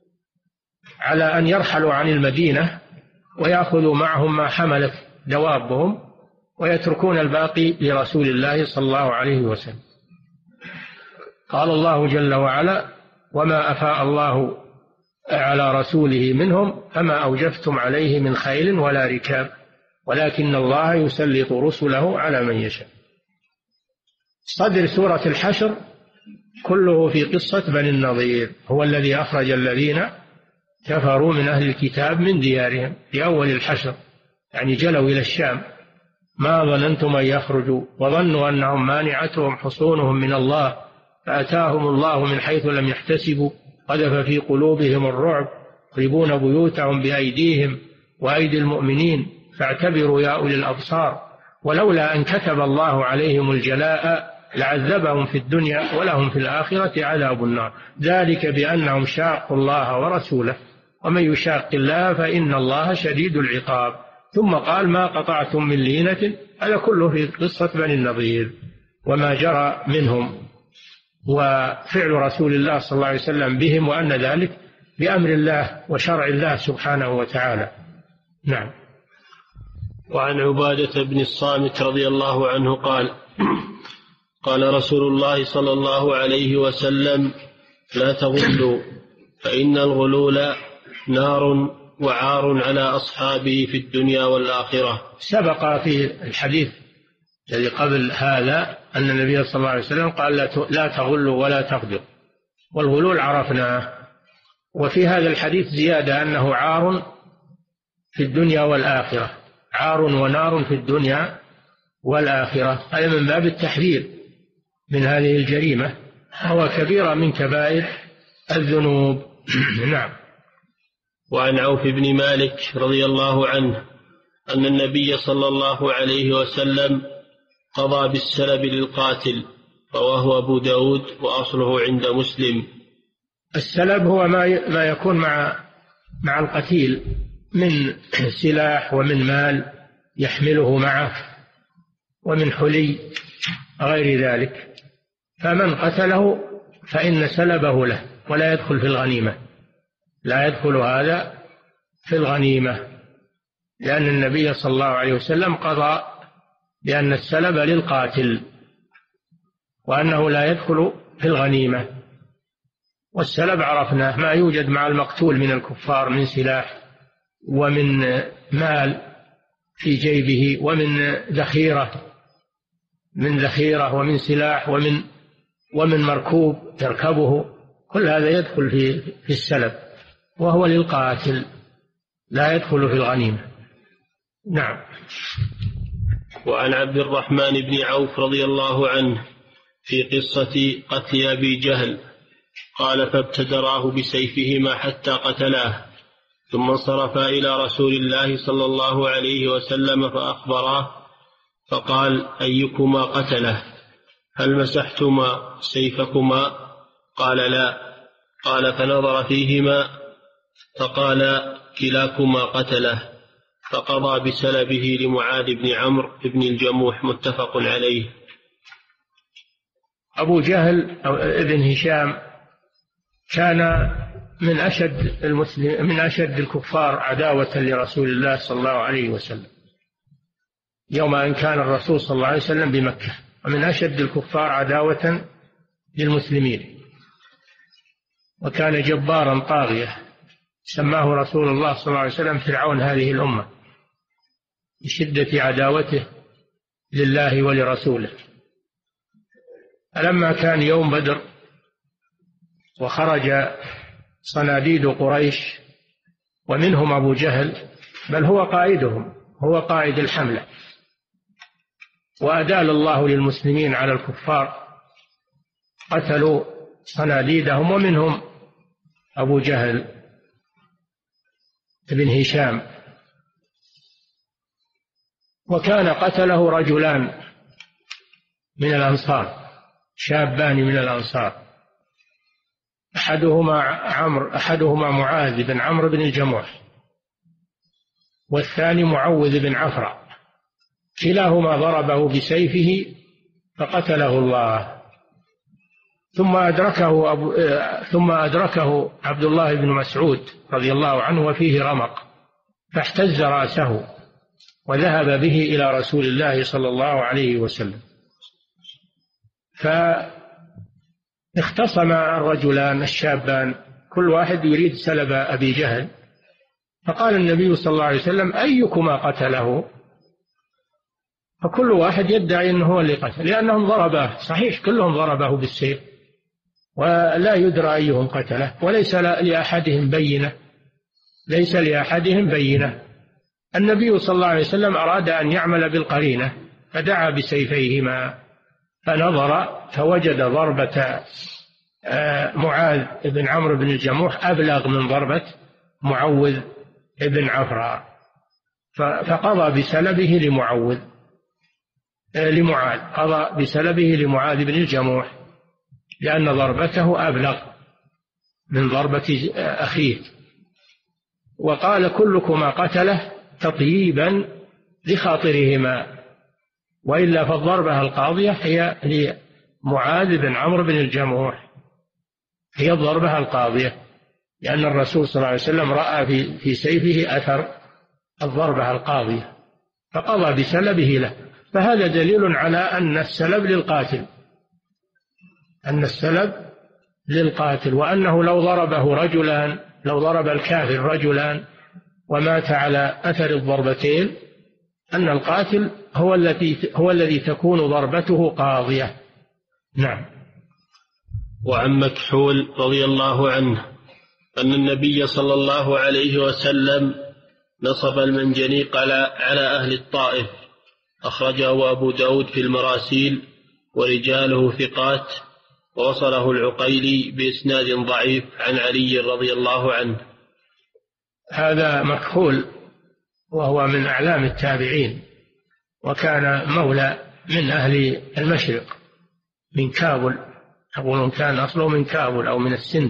على أن يرحلوا عن المدينة ويأخذوا معهم ما حملت دوابهم ويتركون الباقي لرسول الله صلى الله عليه وسلم. قال الله جل وعلا: وما أفاء الله على رسوله منهم فما أوجفتم عليه من خيل ولا ركاب ولكن الله يسلط رسله على من يشاء. صدر سورة الحشر كله في قصة بني النضير، هو الذي أخرج الذين كفروا من أهل الكتاب من ديارهم في أول الحشر، يعني جلوا إلى الشام، ما ظننتم أن يخرجوا وظنوا أنهم مانعتهم حصونهم من الله فأتاهم الله من حيث لم يحتسبوا قذف في قلوبهم الرعب يخربون بيوتهم بأيديهم وأيدي المؤمنين فاعتبروا يا أولي الأبصار ولولا أن كتب الله عليهم الجلاء لعذبهم في الدنيا ولهم في الآخرة عذاب النار ذلك بأنهم شاقوا الله ورسوله ومن يشاق الله فإن الله شديد العقاب. ثم قال: ما قطعتم من لينة، هذا كله في قصة بني النضير وما جرى منهم وفعل رسول الله صلى الله عليه وسلم بهم، وأن ذلك بأمر الله وشرع الله سبحانه وتعالى. نعم. وعن عبادة بن الصامت رضي الله عنه قال: قال رسول الله صلى الله عليه وسلم: لا تغلوا فإن الغلول نار وعار على أصحابه في الدنيا والآخرة. سبق في الحديث الذي قبل هذا أن النبي صلى الله عليه وسلم قال: لا تغلوا ولا تغدروا، والغلول عرفناه. وفي هذا الحديث زيادة أنه عار في الدنيا والآخرة، عار ونار في الدنيا والآخرة، هذا من باب التحذير من هذه الجريمة، هو كبيرة من كبائر الذنوب. نعم. وعن عوف بن مالك رضي الله عنه أن النبي صلى الله عليه وسلم قضى بالسلب للقاتل، رواه أبو داود وأصله عند مسلم. السلب هو ما ما يكون مع مع القتيل من سلاح ومن مال يحمله معه ومن حلي غير ذلك، فمن قتله فإن سلبه له ولا يدخل في الغنيمة، لا يدخل هذا في الغنيمة، لأن النبي صلى الله عليه وسلم قضى بأن السلب للقاتل وأنه لا يدخل في الغنيمة. والسلب عرفناه ما يوجد مع المقتول من الكفار من سلاح ومن مال في جيبه ومن ذخيرة من ذخيرة ومن سلاح ومن ومن مركوب يركبه، كل هذا يدخل في في السلب وهو للقاتل لا يدخل في الغنيمة. نعم. وعن عبد الرحمن بن عوف رضي الله عنه في قصة قتل أبي جهل قال: فابتدراه بسيفهما حتى قتلاه، ثم انصرفا إلى رسول الله صلى الله عليه وسلم فأخبراه، فقال: أيكما قتله؟ هل مسحتما سيفكما؟ قال: لا. قال فنظر فيهما فقال كلاكما قتله، فقضى بسلبه لمعاذ بن عمرو بن الجموح. متفق عليه. أبو جهل أو ابن هشام كان من أشد المسلم من أشد الكفار عداوة لرسول الله صلى الله عليه وسلم يوم أن كان الرسول صلى الله عليه وسلم بمكة، ومن أشد الكفار عداوة للمسلمين، وكان جبارا طاغية سماه رسول الله صلى الله عليه وسلم فرعون هذه الأمة بشدة عداوته لله ولرسوله. فلما كان يوم بدر وخرج صناديد قريش ومنهم أبو جهل، بل هو قائدهم، هو قائد الحملة، وأدال الله للمسلمين على الكفار، قتلوا صناديدهم ومنهم أبو جهل بن هشام. وكان قتله رجلان من الأنصار، شابان من الأنصار، أحدهما عمرو أحدهما معاذ بن عمرو بن الجموح، والثاني معوذ بن عفرة، كلاهما ضربه بسيفه فقتله الله. ثم أدركه أبو ثم أدركه عبد الله بن مسعود رضي الله عنه وفيه رمق، فاحتز رأسه وذهب به إلى رسول الله صلى الله عليه وسلم. فاختصم الرجلان الشابان، كل واحد يريد سلب أبي جهل، فقال النبي صلى الله عليه وسلم أيكما قتله؟ فكل واحد يدعي أنه هو اللي قتل، لأنهم ضرباه، صحيح كلهم ضربه بالسيف ولا يدرى أيهم قتله، وليس لأحدهم بينة ليس لأحدهم بينة. النبي صلى الله عليه وسلم أراد أن يعمل بالقرينة فدعا بسيفيهما، فنظر فوجد ضربة معاذ بن عمرو بن الجموح أبلغ من ضربة معوذ بن عفرة، فقضى بسلبه لمعوذ لمعاذ قضى بسلبه لمعاذ بن الجموح، لأن ضربته أبلغ من ضربة أخيه. وقال كلكما قتله تطييبا لخاطرهما، وإلا فالضربة القاضية هي لمعاذ بن عمرو بن الجموح، هي الضربة القاضية، لأن الرسول صلى الله عليه وسلم رأى في, في سيفه أثر الضربة القاضية فقضى بسلبه له. فهذا دليل على أن السلب للقاتل أن السلب للقاتل وأنه لو ضربه رجلان لو ضرب الكافر رجلان ومات على أثر الضربتين أن القاتل هو الذي هو الذي تكون ضربته قاضية. نعم. وعن مكحول رضي الله عنه أن النبي صلى الله عليه وسلم نصب المنجنيق على أهل الطائف، أخرجه أبو داود في المراسيل ورجاله ثقات، ووصله العقيلي بإسناد ضعيف عن علي رضي الله عنه. هذا مكحول وهو من أعلام التابعين، وكان مولى من أهل المشرق من كابل، يقولون كان أصله من كابل أو من السند،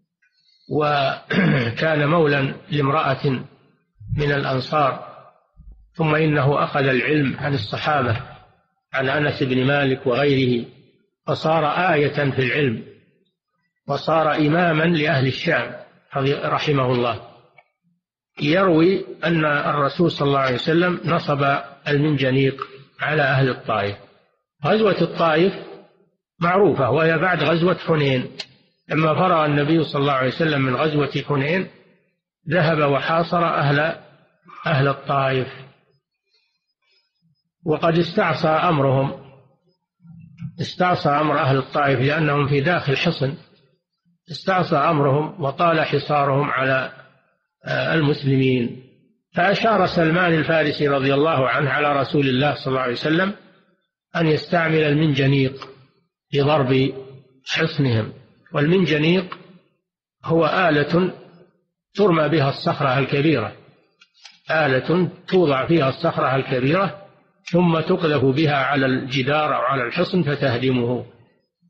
وكان مولى لامرأة من الأنصار، ثم إنه أخذ العلم عن الصحابة عن أنس بن مالك وغيره، فصار آية في العلم وصار إماما لأهل الشام رحمه الله. يروي أن الرسول صلى الله عليه وسلم نصب المنجنيق على أهل الطائف. غزوة الطائف معروفة، وهي بعد غزوة حنين، لما فرغ النبي صلى الله عليه وسلم من غزوة حنين ذهب وحاصر أهل أهل الطائف، وقد استعصى أمرهم استعصى أمر أهل الطائف لأنهم في داخل حصن، استعصى أمرهم وطال حصارهم على المسلمين. فأشار سلمان الفارسي رضي الله عنه على رسول الله صلى الله عليه وسلم أن يستعمل المنجنيق لضرب حصنهم. والمنجنيق هو آلة ترمى بها الصخرة الكبيرة، آلة توضع فيها الصخرة الكبيرة ثم تقذف بها على الجدار أو على الحصن فتهدمه.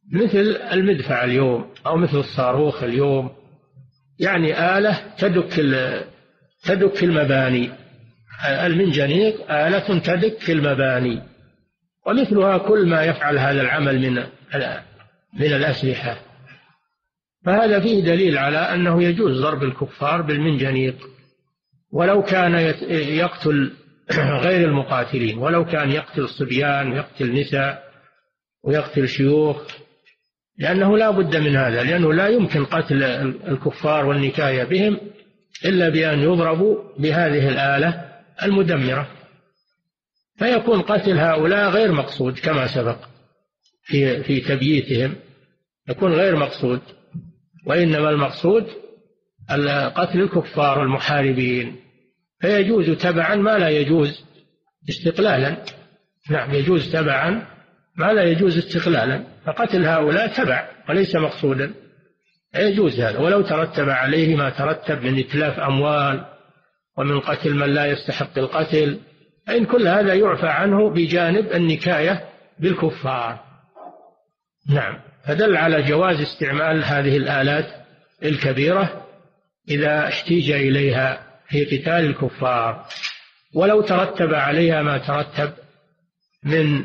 مثل المدفع اليوم أو مثل الصاروخ اليوم، يعني آلة تدك تدك المباني. المنجنيق آلة تدك المباني، ومثلها كل ما يفعل هذا العمل من من الأسلحة. فهذا فيه دليل على أنه يجوز ضرب الكفار بالمنجنيق، ولو كان يقتل غير المقاتلين، ولو كان يقتل الصبيان ويقتل نساء ويقتل شيوخ، لأنه لا بد من هذا، لأنه لا يمكن قتل الكفار والنكاية بهم إلا بأن يضربوا بهذه الآلة المدمرة، فيكون قتل هؤلاء غير مقصود كما سبق في في تبييتهم، يكون غير مقصود، وإنما المقصود قتل الكفار المحاربين، فيجوز تبعا ما لا يجوز استقلالا. نعم، يجوز تبعا ما لا يجوز استقلالا، فقتل هؤلاء تبع وليس مقصودا، يجوز هذا، ولو ترتب عليه ما ترتب من إتلاف أموال ومن قتل من لا يستحق القتل، فإن كل هذا يعفى عنه بجانب النكاية بالكفار. نعم، فدل على جواز استعمال هذه الآلات الكبيرة إذا احتيج إليها في قتال الكفار، ولو ترتب عليها ما ترتب من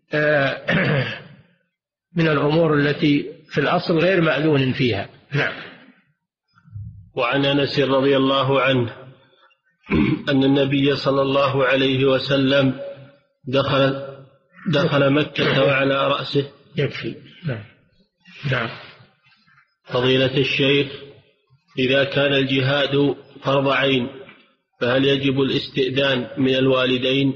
من الأمور التي في الأصل غير مأذون فيها. نعم. وعن أنس رضي الله عنه أن النبي صلى الله عليه وسلم دخل دخل مكة وعلى رأسه يكفي. نعم. نعم. فضيلة الشيخ، إذا كان الجهاد فرض عين فهل يجب الاستئذان من الوالدين؟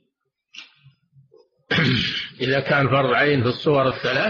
إذا كان فرض عين في الصور الثلاث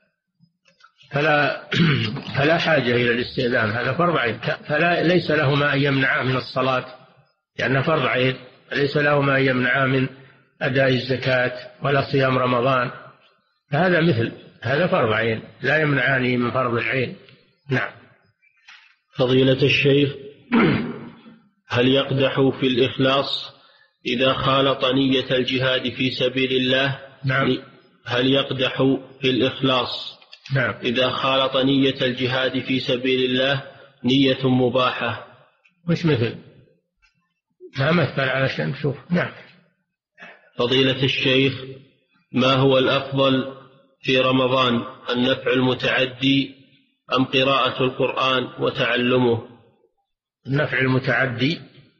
فلا فلا حاجة إلى الاستئذان، هذا فرض عين، فلا ليس له ما يمنعه من الصلاة لأنه فرض عين، ليس له ما يمنعه من أداء الزكاة ولا صيام رمضان، فهذا مثل هذا فرض عين لا يمنعاني من فرض العين. نعم. فضيلة الشيخ، هل يقدح في الإخلاص إذا خالط نية الجهاد في سبيل الله؟ نعم. هل يقدح في الإخلاص نعم. إذا خالط نية الجهاد في سبيل الله نية مباحة؟ مش مثل ما مثل علشان نشوف. نعم. فضيلة الشيخ، ما هو الأفضل في رمضان، النفع المتعدي أم قراءة القرآن وتعلمه؟ النفع المتعدي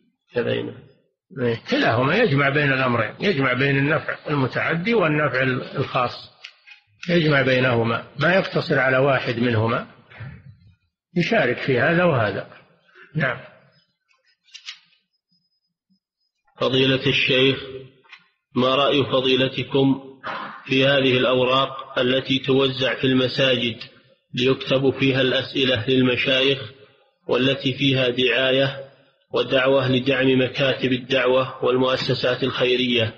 كلاهما يجمع بين الأمرين، يجمع بين النفع المتعدي والنفع الخاص، يجمع بينهما، ما يقتصر على واحد منهما، يشارك في هذا وهذا. نعم. فضيلة الشيخ، ما رأي فضيلتكم في هذه الأوراق التي توزع في المساجد ليكتب فيها الأسئلة للمشايخ، والتي فيها دعاية ودعوة لدعم مكاتب الدعوة والمؤسسات الخيرية؟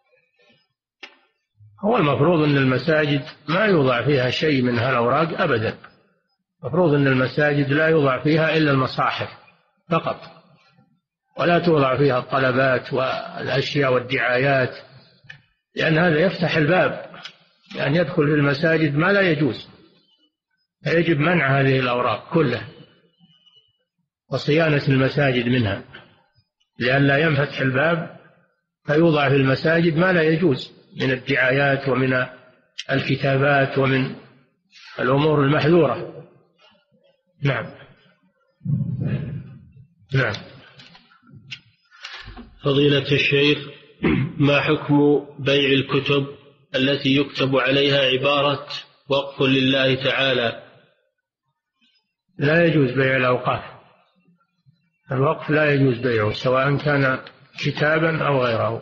هو المفروض أن المساجد ما يوضع فيها شيء من هالأوراق أبدا، المفروض أن المساجد لا يوضع فيها إلا المصاحف فقط، ولا توضع فيها الطلبات والأشياء والدعايات، لأن هذا يفتح الباب لأن يدخل في المساجد ما لا يجوز، فيجب منع هذه الأوراق كلها وصيانة المساجد منها، لئلا ينفتح الباب فيوضع في المساجد ما لا يجوز من الدعايات ومن الكتابات ومن الأمور المحذورة. نعم. نعم. فضيلة الشيخ، ما حكم بيع الكتب التي يكتب عليها عبارة وقف لله تعالى؟ لا يجوز بيع الأوقاف، الوقف لا يجوز بيعه سواء كان كتابا أو غيره.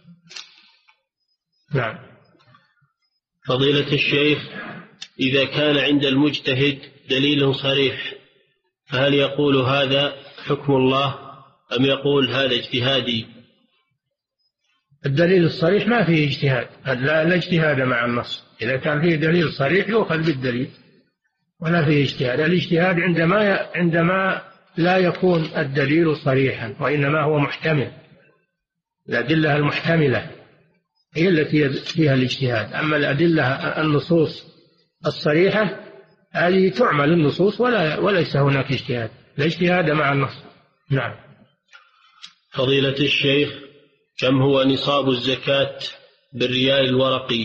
نعم. فضيلة الشيخ، إذا كان عند المجتهد دليل صريح فهل يقول هذا حكم الله أم يقول هذا اجتهادي؟ الدليل الصريح ما فيه اجتهاد، لا, لا اجتهاد مع النص، إذا كان فيه دليل صريح يؤخذ بالدليل ولا فيه اجتهاد. الاجتهاد عندما عندما لا يكون الدليل صريحا وإنما هو محتمل، الأدلة المحتملة هي التي فيها الاجتهاد، أما الأدلة النصوص الصريحة هذه تعمل النصوص ولا وليس هناك اجتهاد، لا اجتهاد مع النص. نعم. فضيلة الشيخ، كم هو نصاب الزكاة بالريال الورقي؟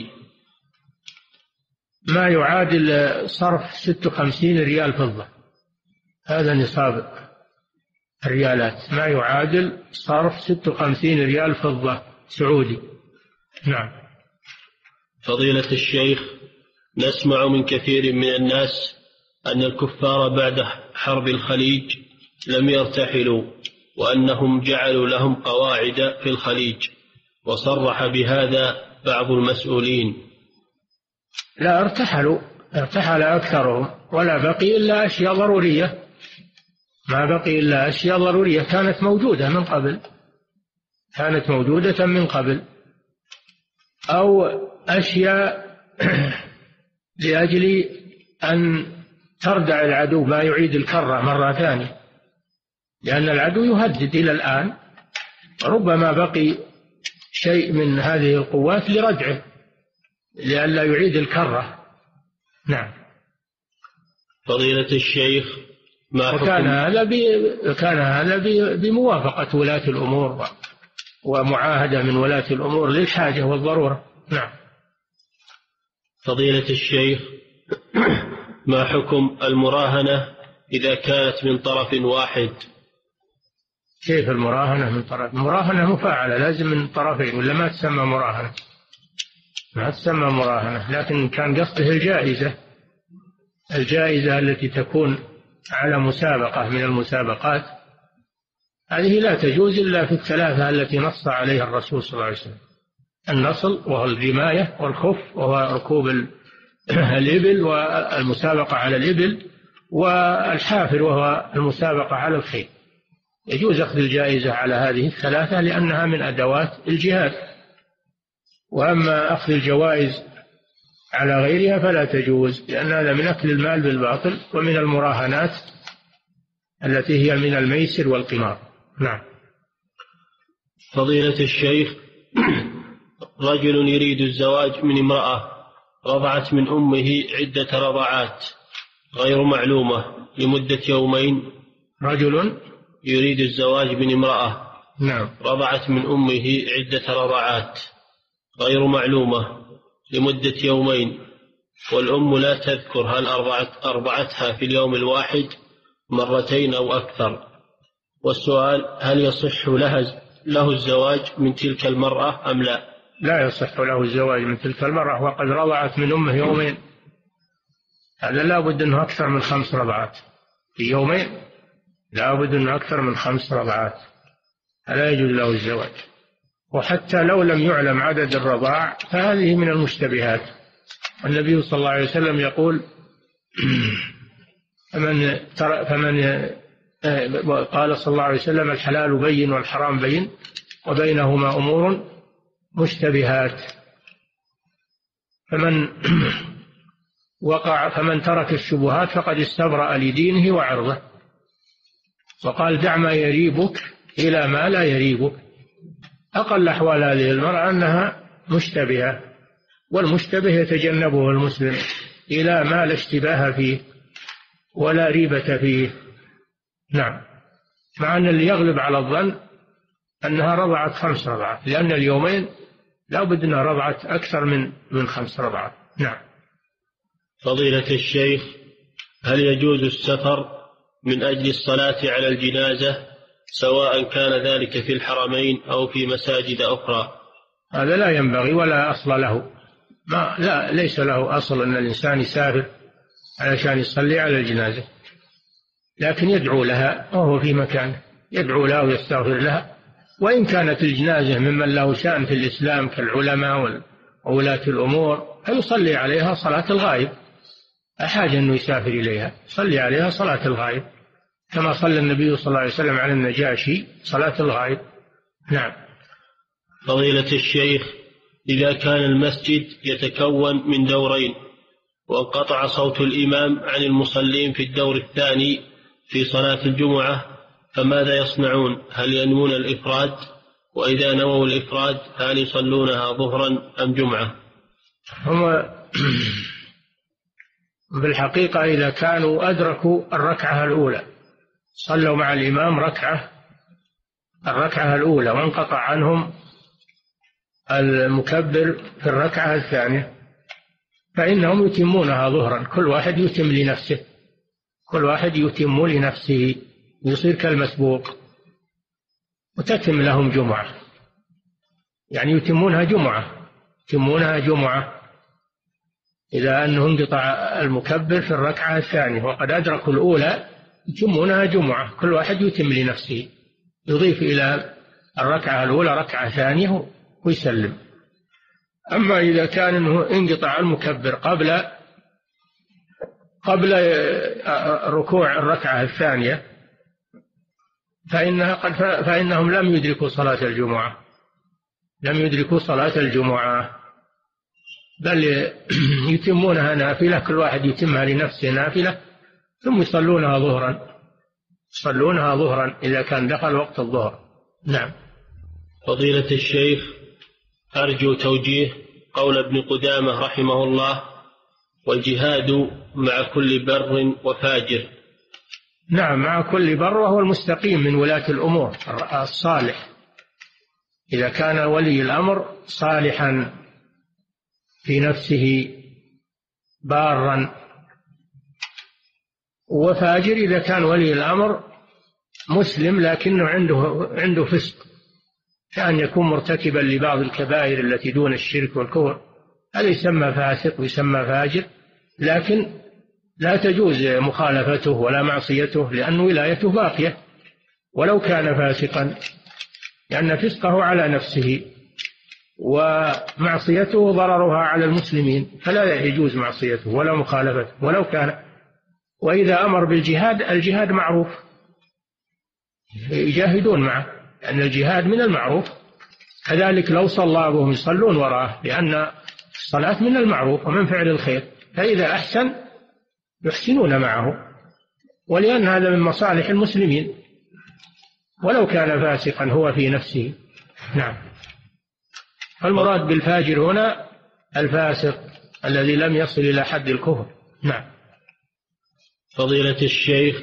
ما يعادل صرف ستة وخمسين ريال فضة، هذا نصاب الريالات، ما يعادل صرف ستة وخمسين ريال فضة سعودي. نعم. فضيلة الشيخ، نسمع من كثير من الناس أن الكفار بعد حرب الخليج لم يرتحلوا، وأنهم جعلوا لهم قواعد في الخليج، وصرح بهذا بعض المسؤولين. لا، ارتحلوا، ارتحل أكثرهم، ولا بقي إلا أشياء ضرورية، ما بقي إلا أشياء ضرورية كانت موجودة من قبل، كانت موجودة من قبل، أو أشياء لأجل أن تردع العدو ما يعيد الكرة مرة ثانية، لأن العدو يهدد إلى الآن، ربما بقي شيء من هذه القوات لردعه لئلا يعيد الكرة. نعم. فضيلة الشيخ، ما وكان هذا كان هذا بموافقة ولاة الأمور ومعاهدة من ولاة الأمور للحاجة والضرورة. نعم. فضيلة الشيخ، ما حكم المراهنة إذا كانت من طرف واحد؟ كيف المراهنة من طرف؟ المراهنة مفاعلة، لازم من طرفين، ولا ما تسمى مراهنة، ما تسمى مراهنة. لكن كان قصده الجائزة، الجائزة التي تكون على مسابقة من المسابقات، هذه لا تجوز إلا في الثلاثة التي نص عليها الرسول صلى الله عليه وسلم: النصل، وهو الرماية، والخف، وهو ركوب الإبل والمسابقة على الإبل، والحافر، وهو المسابقة على الخيل. يجوز أخذ الجائزة على هذه الثلاثة لأنها من أدوات الجهاد، وأما أخذ الجوائز على غيرها فلا تجوز، لأن هذا من أكل المال بالباطل ومن المراهنات التي هي من الميسر والقمار. نعم. فضيلة الشيخ، رجل يريد الزواج من امرأة رضعت من أمه عدة رضعات غير معلومة لمدة يومين. رجل يريد الزواج من امرأة نعم رضعت من أمه عدة رضعات غير معلومة لمدة يومين، والأم لا تذكر هل أرضعت أرضعتها في اليوم الواحد مرتين أو أكثر. والسؤال: هل يصح لها له الزواج من تلك المرأة أم لا؟ لا يصح له الزواج من تلك المرأة وقد رضعت من أمه يومين، هذا لا بد أنه أكثر من خمس رضعات في يومين، لا بد أنه أكثر من خمس رضعات، فلا يجوز له الزواج. وحتى لو لم يعلم عدد الرضاع فهذه من المشتبهات. النبي صلى الله عليه وسلم يقول: فمن, فمن قال صلى الله عليه وسلم: الحلال بين والحرام بين وبينهما أمور مشتبهات، فمن وقع فمن ترك الشبهات فقد استبرأ لدينه وعرضه. وقال: دع ما يريبك إلى ما لا يريبك. أقل أحوال هذه المرأة أنها مشتبهة، والمشتبه يتجنبه المسلم إلى ما لا اشتباه فيه ولا ريبة فيه. نعم. مع أن اللي يغلب على الظن أنها رضعت خمس رضعات، لأن اليومين لا بد أنها رضعت أكثر من من خمس رضعات. نعم. فضيلة الشيخ، هل يجوز السفر من أجل الصلاة على الجنازة سواء كان ذلك في الحرمين أو في مساجد أخرى؟ هذا لا ينبغي ولا أصل له، ما لا ليس له أصل أن الإنسان يسافر علشان يصلي على الجنازة، لكن يدعو لها وهو في مكانه، يدعو لها ويستغفر لها. وإن كانت الجنازة ممن له شأن في الإسلام كالعلماء وولاة الأمور فيصلي عليها صلاة الغائب، أحاجة أنه يسافر إليها، صلي عليها صلاة الغائب كما صلى النبي صلى الله عليه وسلم على النجاشي صلاة الغائب. نعم. فضيلة الشيخ، إذا كان المسجد يتكون من دورين وانقطع صوت الإمام عن المصلين في الدور الثاني في صلاة الجمعة فماذا يصنعون؟ هل ينوون الإفراد؟ وإذا نووا الإفراد هل يصلونها ظهرا أم جمعة؟ هم بالحقيقة إذا كانوا أدركوا الركعة الأولى، صلوا مع الإمام ركعة الركعة الأولى وانقطع عنهم المكبر في الركعة الثانية، فإنهم يتمونها ظهرا، كل واحد يتم لنفسه، كل واحد يتم لنفسه، يصير كالمسبوق، وتتم لهم جمعة، يعني يتمونها جمعة يتمونها جمعة إذا أنه انقطع المكبر في الركعة الثانية وقد أدركوا الأولى، يتمونها جمعة، كل واحد يتم لنفسه، يضيف إلى الركعة الأولى ركعة ثانية ويسلم. أما إذا كان أنه انقطع المكبر قبل قبل ركوع الركعة الثانية فإنها قد فإنهم لم يدركوا صلاة الجمعة لم يدركوا صلاة الجمعة بل يتمونها نافلة، كل واحد يتمها لنفسه نافلة، ثم يصلونها ظهرا يصلونها ظهرا إذا كان دخل وقت الظهر. نعم. فضيلة الشيخ، أرجو توجيه قول ابن قدامة رحمه الله: والجهاد مع كل بر وفاجر. نعم، مع كل بر، وهو المستقيم من ولاة الأمور الصالح، إذا كان ولي الأمر صالحا في نفسه بارا، وفاجر إذا كان ولي الأمر مسلم لكنه عنده عنده فسق، كأن يكون مرتكبا لبعض الكبائر التي دون الشرك والكفر، هذا يسمى فاسق ويسمى فاجر، لكن لا تجوز مخالفته ولا معصيته، لأن ولايته باقية ولو كان فاسقا، لأن فسقه على نفسه ومعصيته ضررها على المسلمين، فلا يجوز معصيته ولا مخالفته ولو كان. وإذا أمر بالجهاد، الجهاد معروف، يجاهدون معه، لأن الجهاد من المعروف. كذلك لو صلى بهم يصلون وراءه، لأن الصلاة من المعروف ومن فعل الخير، فإذا أحسن يحسنون معه، ولأن هذا من مصالح المسلمين ولو كان فاسقا هو في نفسه. نعم. المراد بالفاجر هنا الفاسق الذي لم يصل إلى حد الكفر. نعم. فضيلة الشيخ،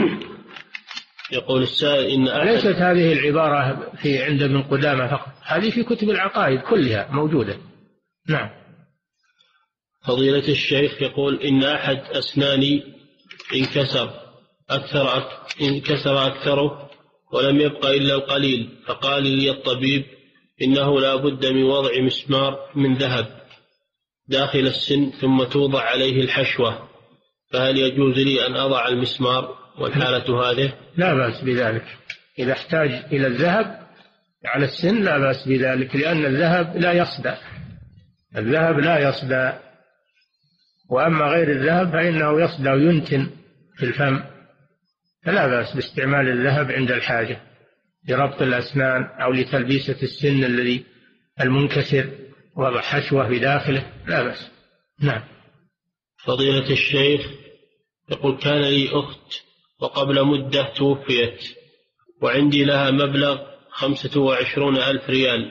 يقول السائل إن ليست هذه العبارة في عند ابن قدامة فقط، هذه في كتب العقائد كلها موجودة. نعم. فضيلة الشيخ يقول إن أحد أسناني انكسر أكثر انكسر أكثره ولم يبق إلا القليل، فقال لي الطبيب إنه لا بد من وضع مسمار من ذهب داخل السن ثم توضع عليه الحشوة، فهل يجوز لي أن أضع المسمار والحالة هذه؟ لا بأس بذلك، إذا احتاج إلى الذهب على السن لا بأس بذلك، لأن الذهب لا يصدى الذهب لا يصدى وأما غير الذهب فإنه يصدى وينتن في الفم، فلا بأس باستعمال الذهب عند الحاجة لربط الأسنان أو لتلبيسة السن الذي المنكسر، وضع حشوة بداخله لا بأس. نعم. فضيلة الشيخ يقول كان لي أخت وقبل مدة توفيت، وعندي لها مبلغ خمسة وعشرون ألف ريال،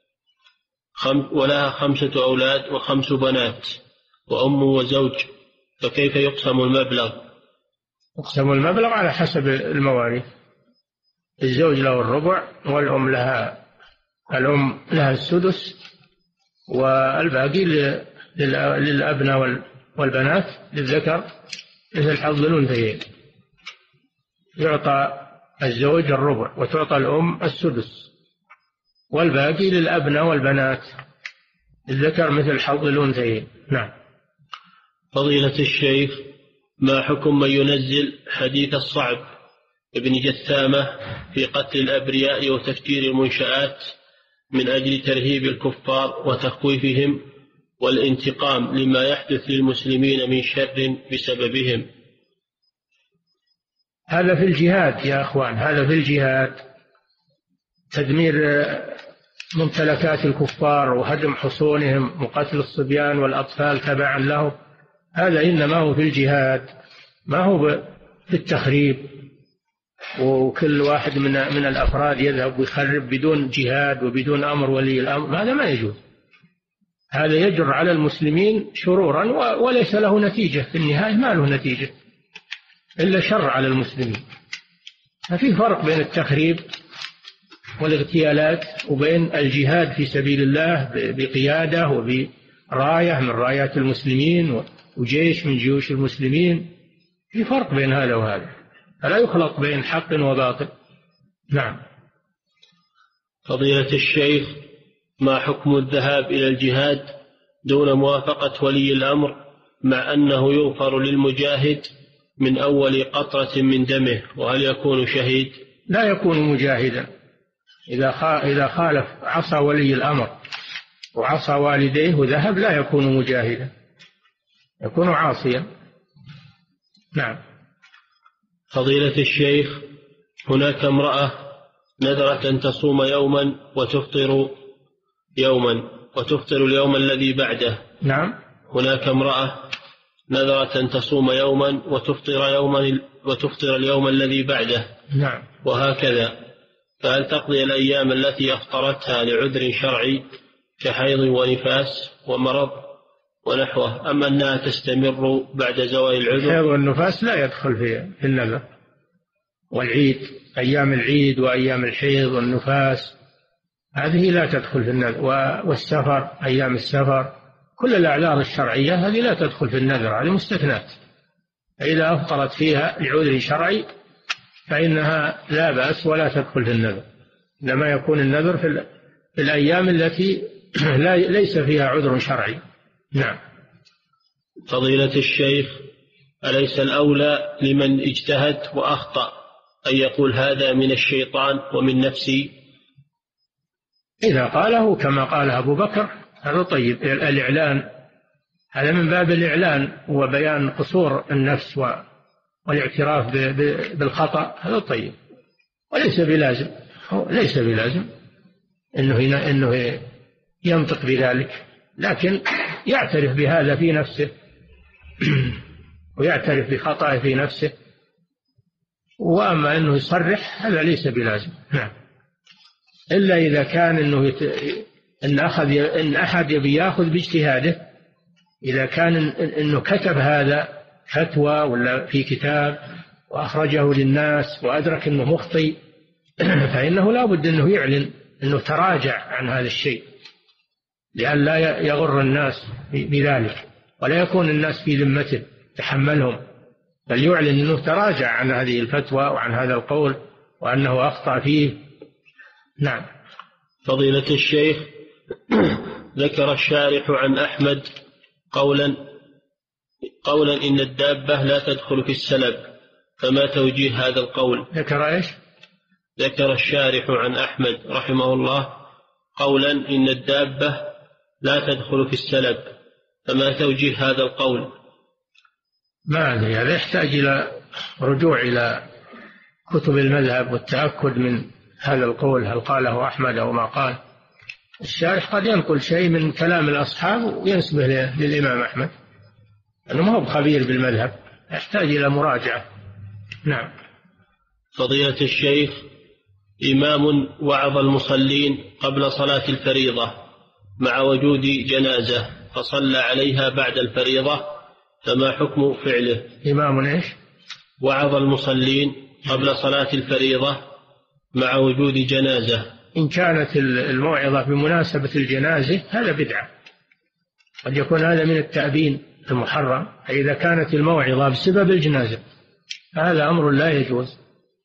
ولها خمسة أولاد وخمس بنات وأم وزوج، فكيف يقسم المبلغ؟ يقسم المبلغ على حسب المواريث، الزوج له الربع والأم لها الأم لها السدس، والباقي للأبناء والبنات للذكر مثل حظ الأنثيين، يعطى الزوج الربع وتعطى الأم السدس، والباقي للأبناء والبنات للذكر مثل حظ الأنثيين. نعم. فضيلة الشيخ، ما حكم من ينزل حديث الصعب ابن جثامة في قتل الأبرياء وتفجير المنشآت من أجل ترهيب الكفار وتخويفهم والانتقام لما يحدث للمسلمين من شر بسببهم؟ هذا في الجهاد يا أخوان، هذا في الجهاد، تدمير ممتلكات الكفار وهدم حصونهم وقتل الصبيان والأطفال تبعا له، هذا إنما هو في الجهاد، ما هو في التخريب، وكل واحد من من الأفراد يذهب ويخرب بدون جهاد وبدون أمر ولي الأمر، هذا ما يجوز، هذا يجر على المسلمين شرورا وليس له نتيجة في النهاية، ما له نتيجة إلا شر على المسلمين. ففي فرق بين التخريب والاغتيالات وبين الجهاد في سبيل الله بقيادة وبراية من رايات المسلمين وجيش من جيوش المسلمين. في فرق بين هذا وهذا، فلا يخلط بين حق وباطل. نعم. فضيلة الشيخ، ما حكم الذهاب إلى الجهاد دون موافقة ولي الأمر مع أنه يغفر للمجاهد من أول قطرة من دمه، وهل يكون شهيد؟ لا يكون مجاهدا إذا إذا خالف عصى ولي الأمر وعصى والديه وذهب، لا يكون مجاهدا، يكون عاصيا. نعم. فضيلة الشيخ، هناك امرأة نذرت أن تصوم يوما وتفطر يوما وتفطر اليوم الذي بعده. نعم. هناك امرأة نذرت أن تصوم يوما وتفطر يوما وتفطر اليوم الذي بعده. نعم. وهكذا، فهل تقضي الأيام التي أفطرتها لعذر شرعي كحيض ونفاس ومرض ونحوه، أم أنها تستمر بعد زوال العذر؟ الحيض والنفاس لا يدخل في النذر، والعيد، أيام العيد وأيام الحيض والنفاس هذه لا تدخل في النذر، والسفر، أيام السفر، كل الأعذار الشرعية هذه لا تدخل في النذر، هذه مستثنات. إذا أفطرت فيها لعذر شرعي فإنها لا بأس ولا تدخل في النذر، إنما يكون النذر في الأيام التي ليس فيها عذر شرعي. نعم. فضيلة الشيخ، أليس الأولى لمن اجتهد وأخطأ أن يقول هذا من الشيطان ومن نفسي؟ إذا قاله كما قال أبو بكر هذا طيب. الإعلان هذا من باب الإعلان وبيان قصور النفس والاعتراف بالخطأ، هذا طيب، وليس بلازم ليس بلازم إنه إنه ينطق بذلك، لكن يعترف بهذا في نفسه ويعترف بخطأه في نفسه. وأما أنه يصرح هذا ليس بلازم. نعم. إلا إذا كان إنه يت... إن أخذ إن أحد يبي يأخذ باجتهاده، إذا كان إنه كتب هذا فتوى ولا في كتاب وأخرجه للناس وأدرك إنه مخطئ فإنه لا بد إنه يعلن إنه تراجع عن هذا الشيء، لأن لا يغر الناس بذلك ولا يكون الناس في ذمته تحملهم، بل يعلن أنه تراجع عن هذه الفتوى وعن هذا القول وأنه أخطأ فيه. نعم. فضيلة الشيخ، ذكر الشارح عن أحمد قولا قولا إن الدابة لا تدخل في السلب، فما توجيه هذا القول؟ ذكر إيش؟ ذكر الشارح عن أحمد رحمه الله قولا إن الدابة لا تدخل في السلب، فما توجيه هذا القول؟ ما أدري، هذا يحتاج إلى رجوع إلى كتب المذهب والتأكد من هذا القول هل قاله أحمد أو ما قال. الشارح قد ينقل شيء من كلام الأصحاب وينسبه للإمام أحمد، أنه ما هو خبير بالمذهب، يحتاج إلى مراجعة. نعم. فضيلة الشيخ، إمام وعظ المصلين قبل صلاة الفريضة مع وجود جنازة فصلى عليها بعد الفريضة، فما حكم فعله؟ إمام إيش؟ وعظ المصلين قبل صلاة الفريضة مع وجود جنازة. إن كانت الموعظة بمناسبة الجنازة هذا بدعة، قد يكون هذا من التأبين المحرم. إذا كانت الموعظة بسبب الجنازة هذا أمر لا يجوز.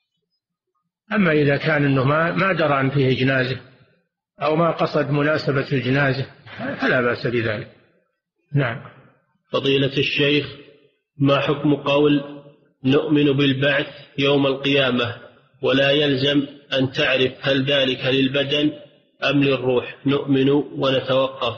أما إذا كان أنه ما ما درى أن فيه جنازة أو ما قصد مناسبة الجنازة فلا بأس بذلك. نعم. فضيلة الشيخ، ما حكم قول نؤمن بالبعث يوم القيامة ولا يلزم أن تعرف هل ذلك للبدن أم للروح، نؤمن ونتوقف؟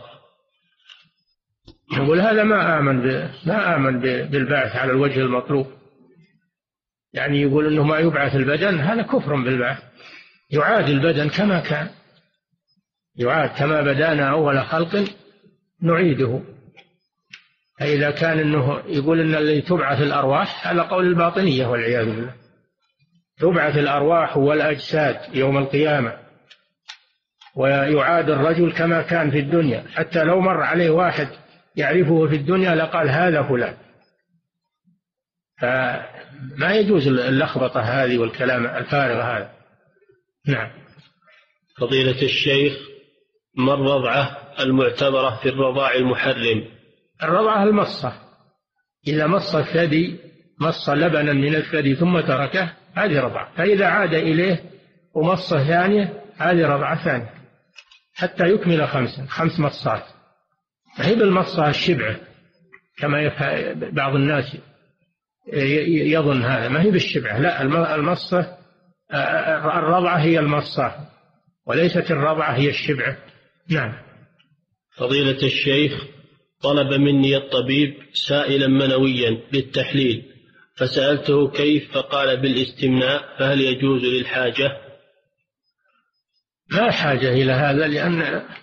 يقول هذا ما آمن ب... ما آمن ب... بالبعث على الوجه المطلوب، يعني يقول أنه ما يبعث البدن، هذا كفر بالبعث. يعاد البدن كما كان، يعاد كما بدانا أول خلق نعيده. فإذا كان أنه يقول أن الذي تبعث الأرواح على قول الباطنية والعياذ بالله، تبعث الأرواح والأجساد يوم القيامة، ويعاد الرجل كما كان في الدنيا، حتى لو مر عليه واحد يعرفه في الدنيا لقال هذا فلان. فما يجوز اللخبطة هذه والكلام الفارغ هذا. نعم. فضيلة الشيخ، ما الرضعة المعتبرة في الرضاع المحرم؟ الرضعة المصة، إذا مص الثدي مص لبنا من الثدي ثم تركه هذه رضعة، فإذا عاد إليه ومصة ثانية هذه رضعة ثانية حتى يكمل خمسا خمس مصات. هي بالمصة الشبعة كما يفعل بعض الناس يظن هذا، ما هي بالشبعة، لا، المصة الرضعة هي المصة وليست الرضعة هي الشبعة. نعم. فضيلة الشيخ، طلب مني الطبيب سائلا منويا للتحليل فسألته كيف، فقال بالاستمناء، فهل يجوز للحاجة؟ لا حاجة إلى هذا، لأن